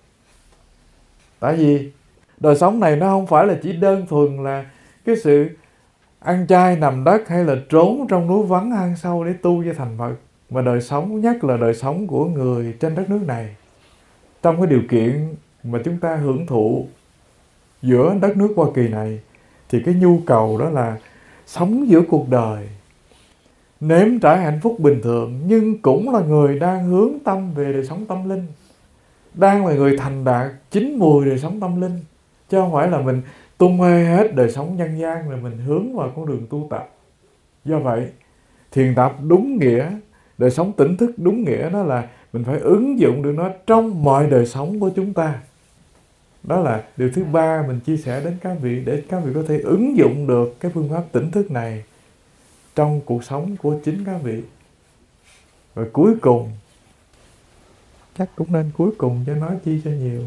Tại vì đời sống này nó không phải là chỉ đơn thuần là cái sự ăn chay nằm đất, hay là trốn trong núi vắng hang sâu để tu cho thành Phật. Mà đời sống, nhất là đời sống của người trên đất nước này, trong cái điều kiện mà chúng ta hưởng thụ giữa đất nước Hoa Kỳ này, thì cái nhu cầu đó là sống giữa cuộc đời, nếm trải hạnh phúc bình thường, nhưng cũng là người đang hướng tâm về đời sống tâm linh, đang là người thành đạt chín mùi đời sống tâm linh, chứ không phải là mình tung mê hết đời sống nhân gian rồi mình hướng vào con đường tu tập. Do vậy, thiền tập đúng nghĩa, đời sống tỉnh thức đúng nghĩa, đó là mình phải ứng dụng được nó trong mọi đời sống của chúng ta. Đó là điều thứ ba mình chia sẻ đến các vị, để các vị có thể ứng dụng được cái phương pháp tỉnh thức này trong cuộc sống của chính các vị. Và cuối cùng, chắc cũng nên cuối cùng cho nói chi cho nhiều.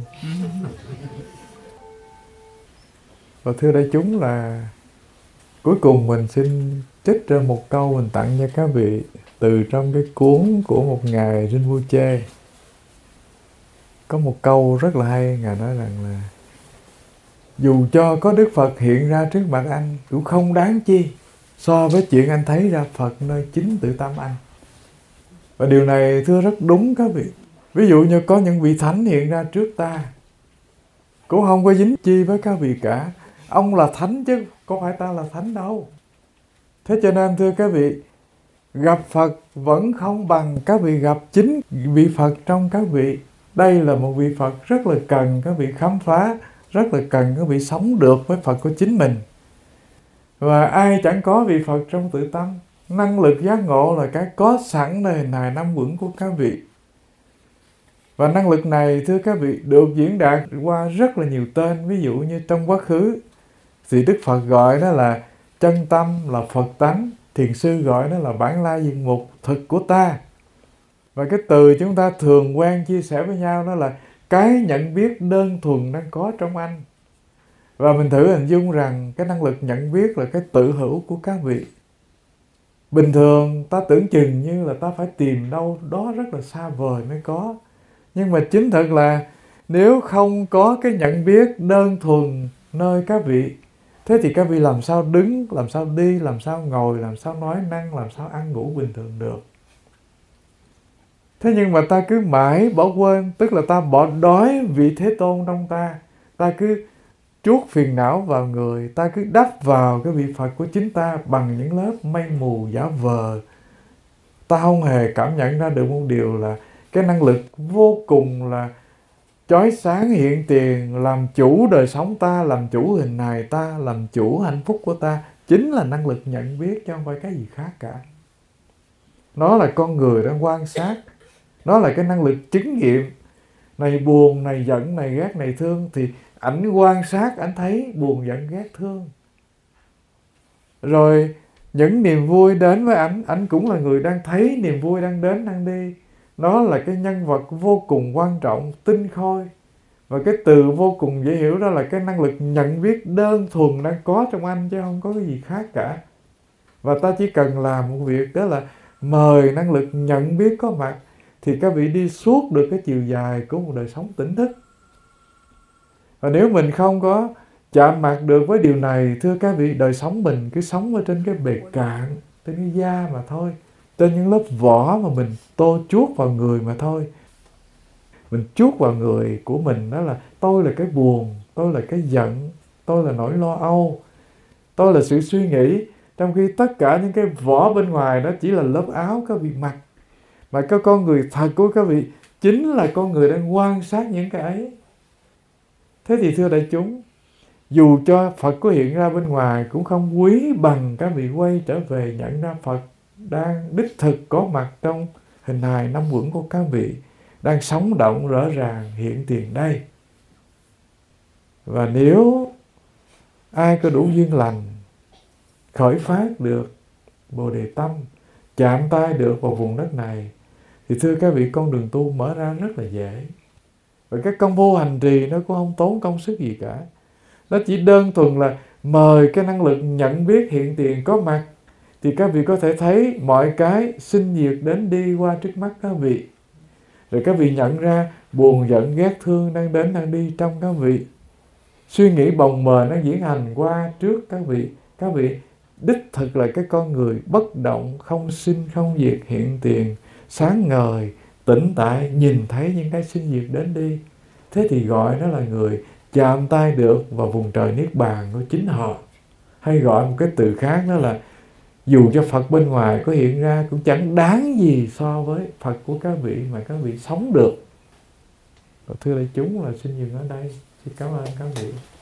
Và thưa đại chúng, là cuối cùng mình xin trích ra một câu mình tặng cho các vị từ trong cái cuốn của một ngài Rinpoche. Có một câu rất là hay, ngài nói rằng là dù cho có Đức Phật hiện ra trước mặt anh cũng không đáng chi so với chuyện anh thấy ra Phật nơi chính tự tâm anh. Và điều này thưa rất đúng các vị. Ví dụ như có những vị thánh hiện ra trước ta, cũng không có dính chi với các vị cả. Ông là thánh chứ có phải ta là thánh đâu. Thế cho nên thưa các vị, gặp Phật vẫn không bằng các vị gặp chính vị Phật trong các vị. Đây là một vị Phật rất là cần các vị khám phá, rất là cần các vị sống được với Phật của chính mình. Và ai chẳng có vị Phật trong tự tâm. Năng lực giác ngộ là cái có sẵn nơi hình hài năm uẩn của các vị. Và năng lực này thưa các vị được diễn đạt qua rất là nhiều tên. Ví dụ như trong quá khứ thì Đức Phật gọi đó là chân tâm, là Phật tánh. Thiền sư gọi đó là bản lai diện mục thực của ta. Và cái từ chúng ta thường quen chia sẻ với nhau đó là cái nhận biết đơn thuần đang có trong anh. Và mình thử hình dung rằng cái năng lực nhận biết là cái tự hữu của các vị. Bình thường ta tưởng chừng như là ta phải tìm đâu đó rất là xa vời mới có. Nhưng mà chính thật là nếu không có cái nhận biết đơn thuần nơi các vị, thế thì các vị làm sao đứng, làm sao đi, làm sao ngồi, làm sao nói năng, làm sao ăn ngủ bình thường được. Thế nhưng mà ta cứ mãi bỏ quên, tức là ta bỏ đói vị Thế Tôn trong ta. Ta cứ chuốt phiền não vào người, ta cứ đắp vào cái vị Phật của chính ta bằng những lớp mây mù giả vờ. Ta không hề cảm nhận ra được một điều là cái năng lực vô cùng là chói sáng hiện tiền, làm chủ đời sống ta, làm chủ hình hài ta, làm chủ hạnh phúc của ta, chính là năng lực nhận biết, chứ không phải cái gì khác cả. Nó là con người đang quan sát, nó là cái năng lực chứng nghiệm. Này buồn, này giận, này ghét, này thương, thì ảnh quan sát, ảnh thấy buồn, giận, ghét, thương. Rồi những niềm vui đến với ảnh, ảnh cũng là người đang thấy niềm vui đang đến, đang đi. Nó là cái nhân vật vô cùng quan trọng, tinh khôi. Và cái từ vô cùng dễ hiểu đó là cái năng lực nhận biết đơn thuần đang có trong anh, chứ không có cái gì khác cả. Và ta chỉ cần làm một việc, đó là mời năng lực nhận biết có mặt, thì các vị đi suốt được cái chiều dài của một đời sống tỉnh thức. Và nếu mình không có chạm mặt được với điều này, thưa các vị, đời sống mình cứ sống ở trên cái bề cạn, trên cái da mà thôi, trên những lớp vỏ mà mình tô chuốt vào người mà thôi. Mình chuốt vào người của mình đó là tôi là cái buồn, tôi là cái giận, tôi là nỗi lo âu, tôi là sự suy nghĩ. Trong khi tất cả những cái vỏ bên ngoài đó chỉ là lớp áo các vị mặc. Mà cái con người thật của các vị chính là con người đang quan sát những cái ấy. Thế thì thưa đại chúng, dù cho Phật có hiện ra bên ngoài cũng không quý bằng các vị quay trở về nhận ra Phật đang đích thực có mặt trong hình hài năm uẩn của các vị, đang sống động rõ ràng hiện tiền đây. Và nếu ai có đủ duyên lành, khởi phát được Bồ Đề Tâm, chạm tay được vào vùng đất này, thì thưa các vị, con đường tu mở ra rất là dễ. Và cái công vô hành trì nó cũng không tốn công sức gì cả. Nó chỉ đơn thuần là mời cái năng lực nhận biết hiện tiền có mặt, thì các vị có thể thấy mọi cái sinh diệt đến đi qua trước mắt các vị. Rồi các vị nhận ra buồn giận ghét thương đang đến đang đi trong các vị. Suy nghĩ bồng bềnh đang diễn hành qua trước các vị. Các vị đích thực là cái con người bất động, không sinh không diệt hiện tiền, sáng ngời, tĩnh tại, nhìn thấy những cái sinh diệt đến đi. Thế thì gọi đó là người chạm tay được vào vùng trời Niết Bàn của chính họ. Hay gọi một cái từ khác đó là dù cho Phật bên ngoài có hiện ra cũng chẳng đáng gì so với Phật của các vị mà các vị sống được. Thưa đại chúng là xin dừng ở đây. Xin cảm ơn các vị.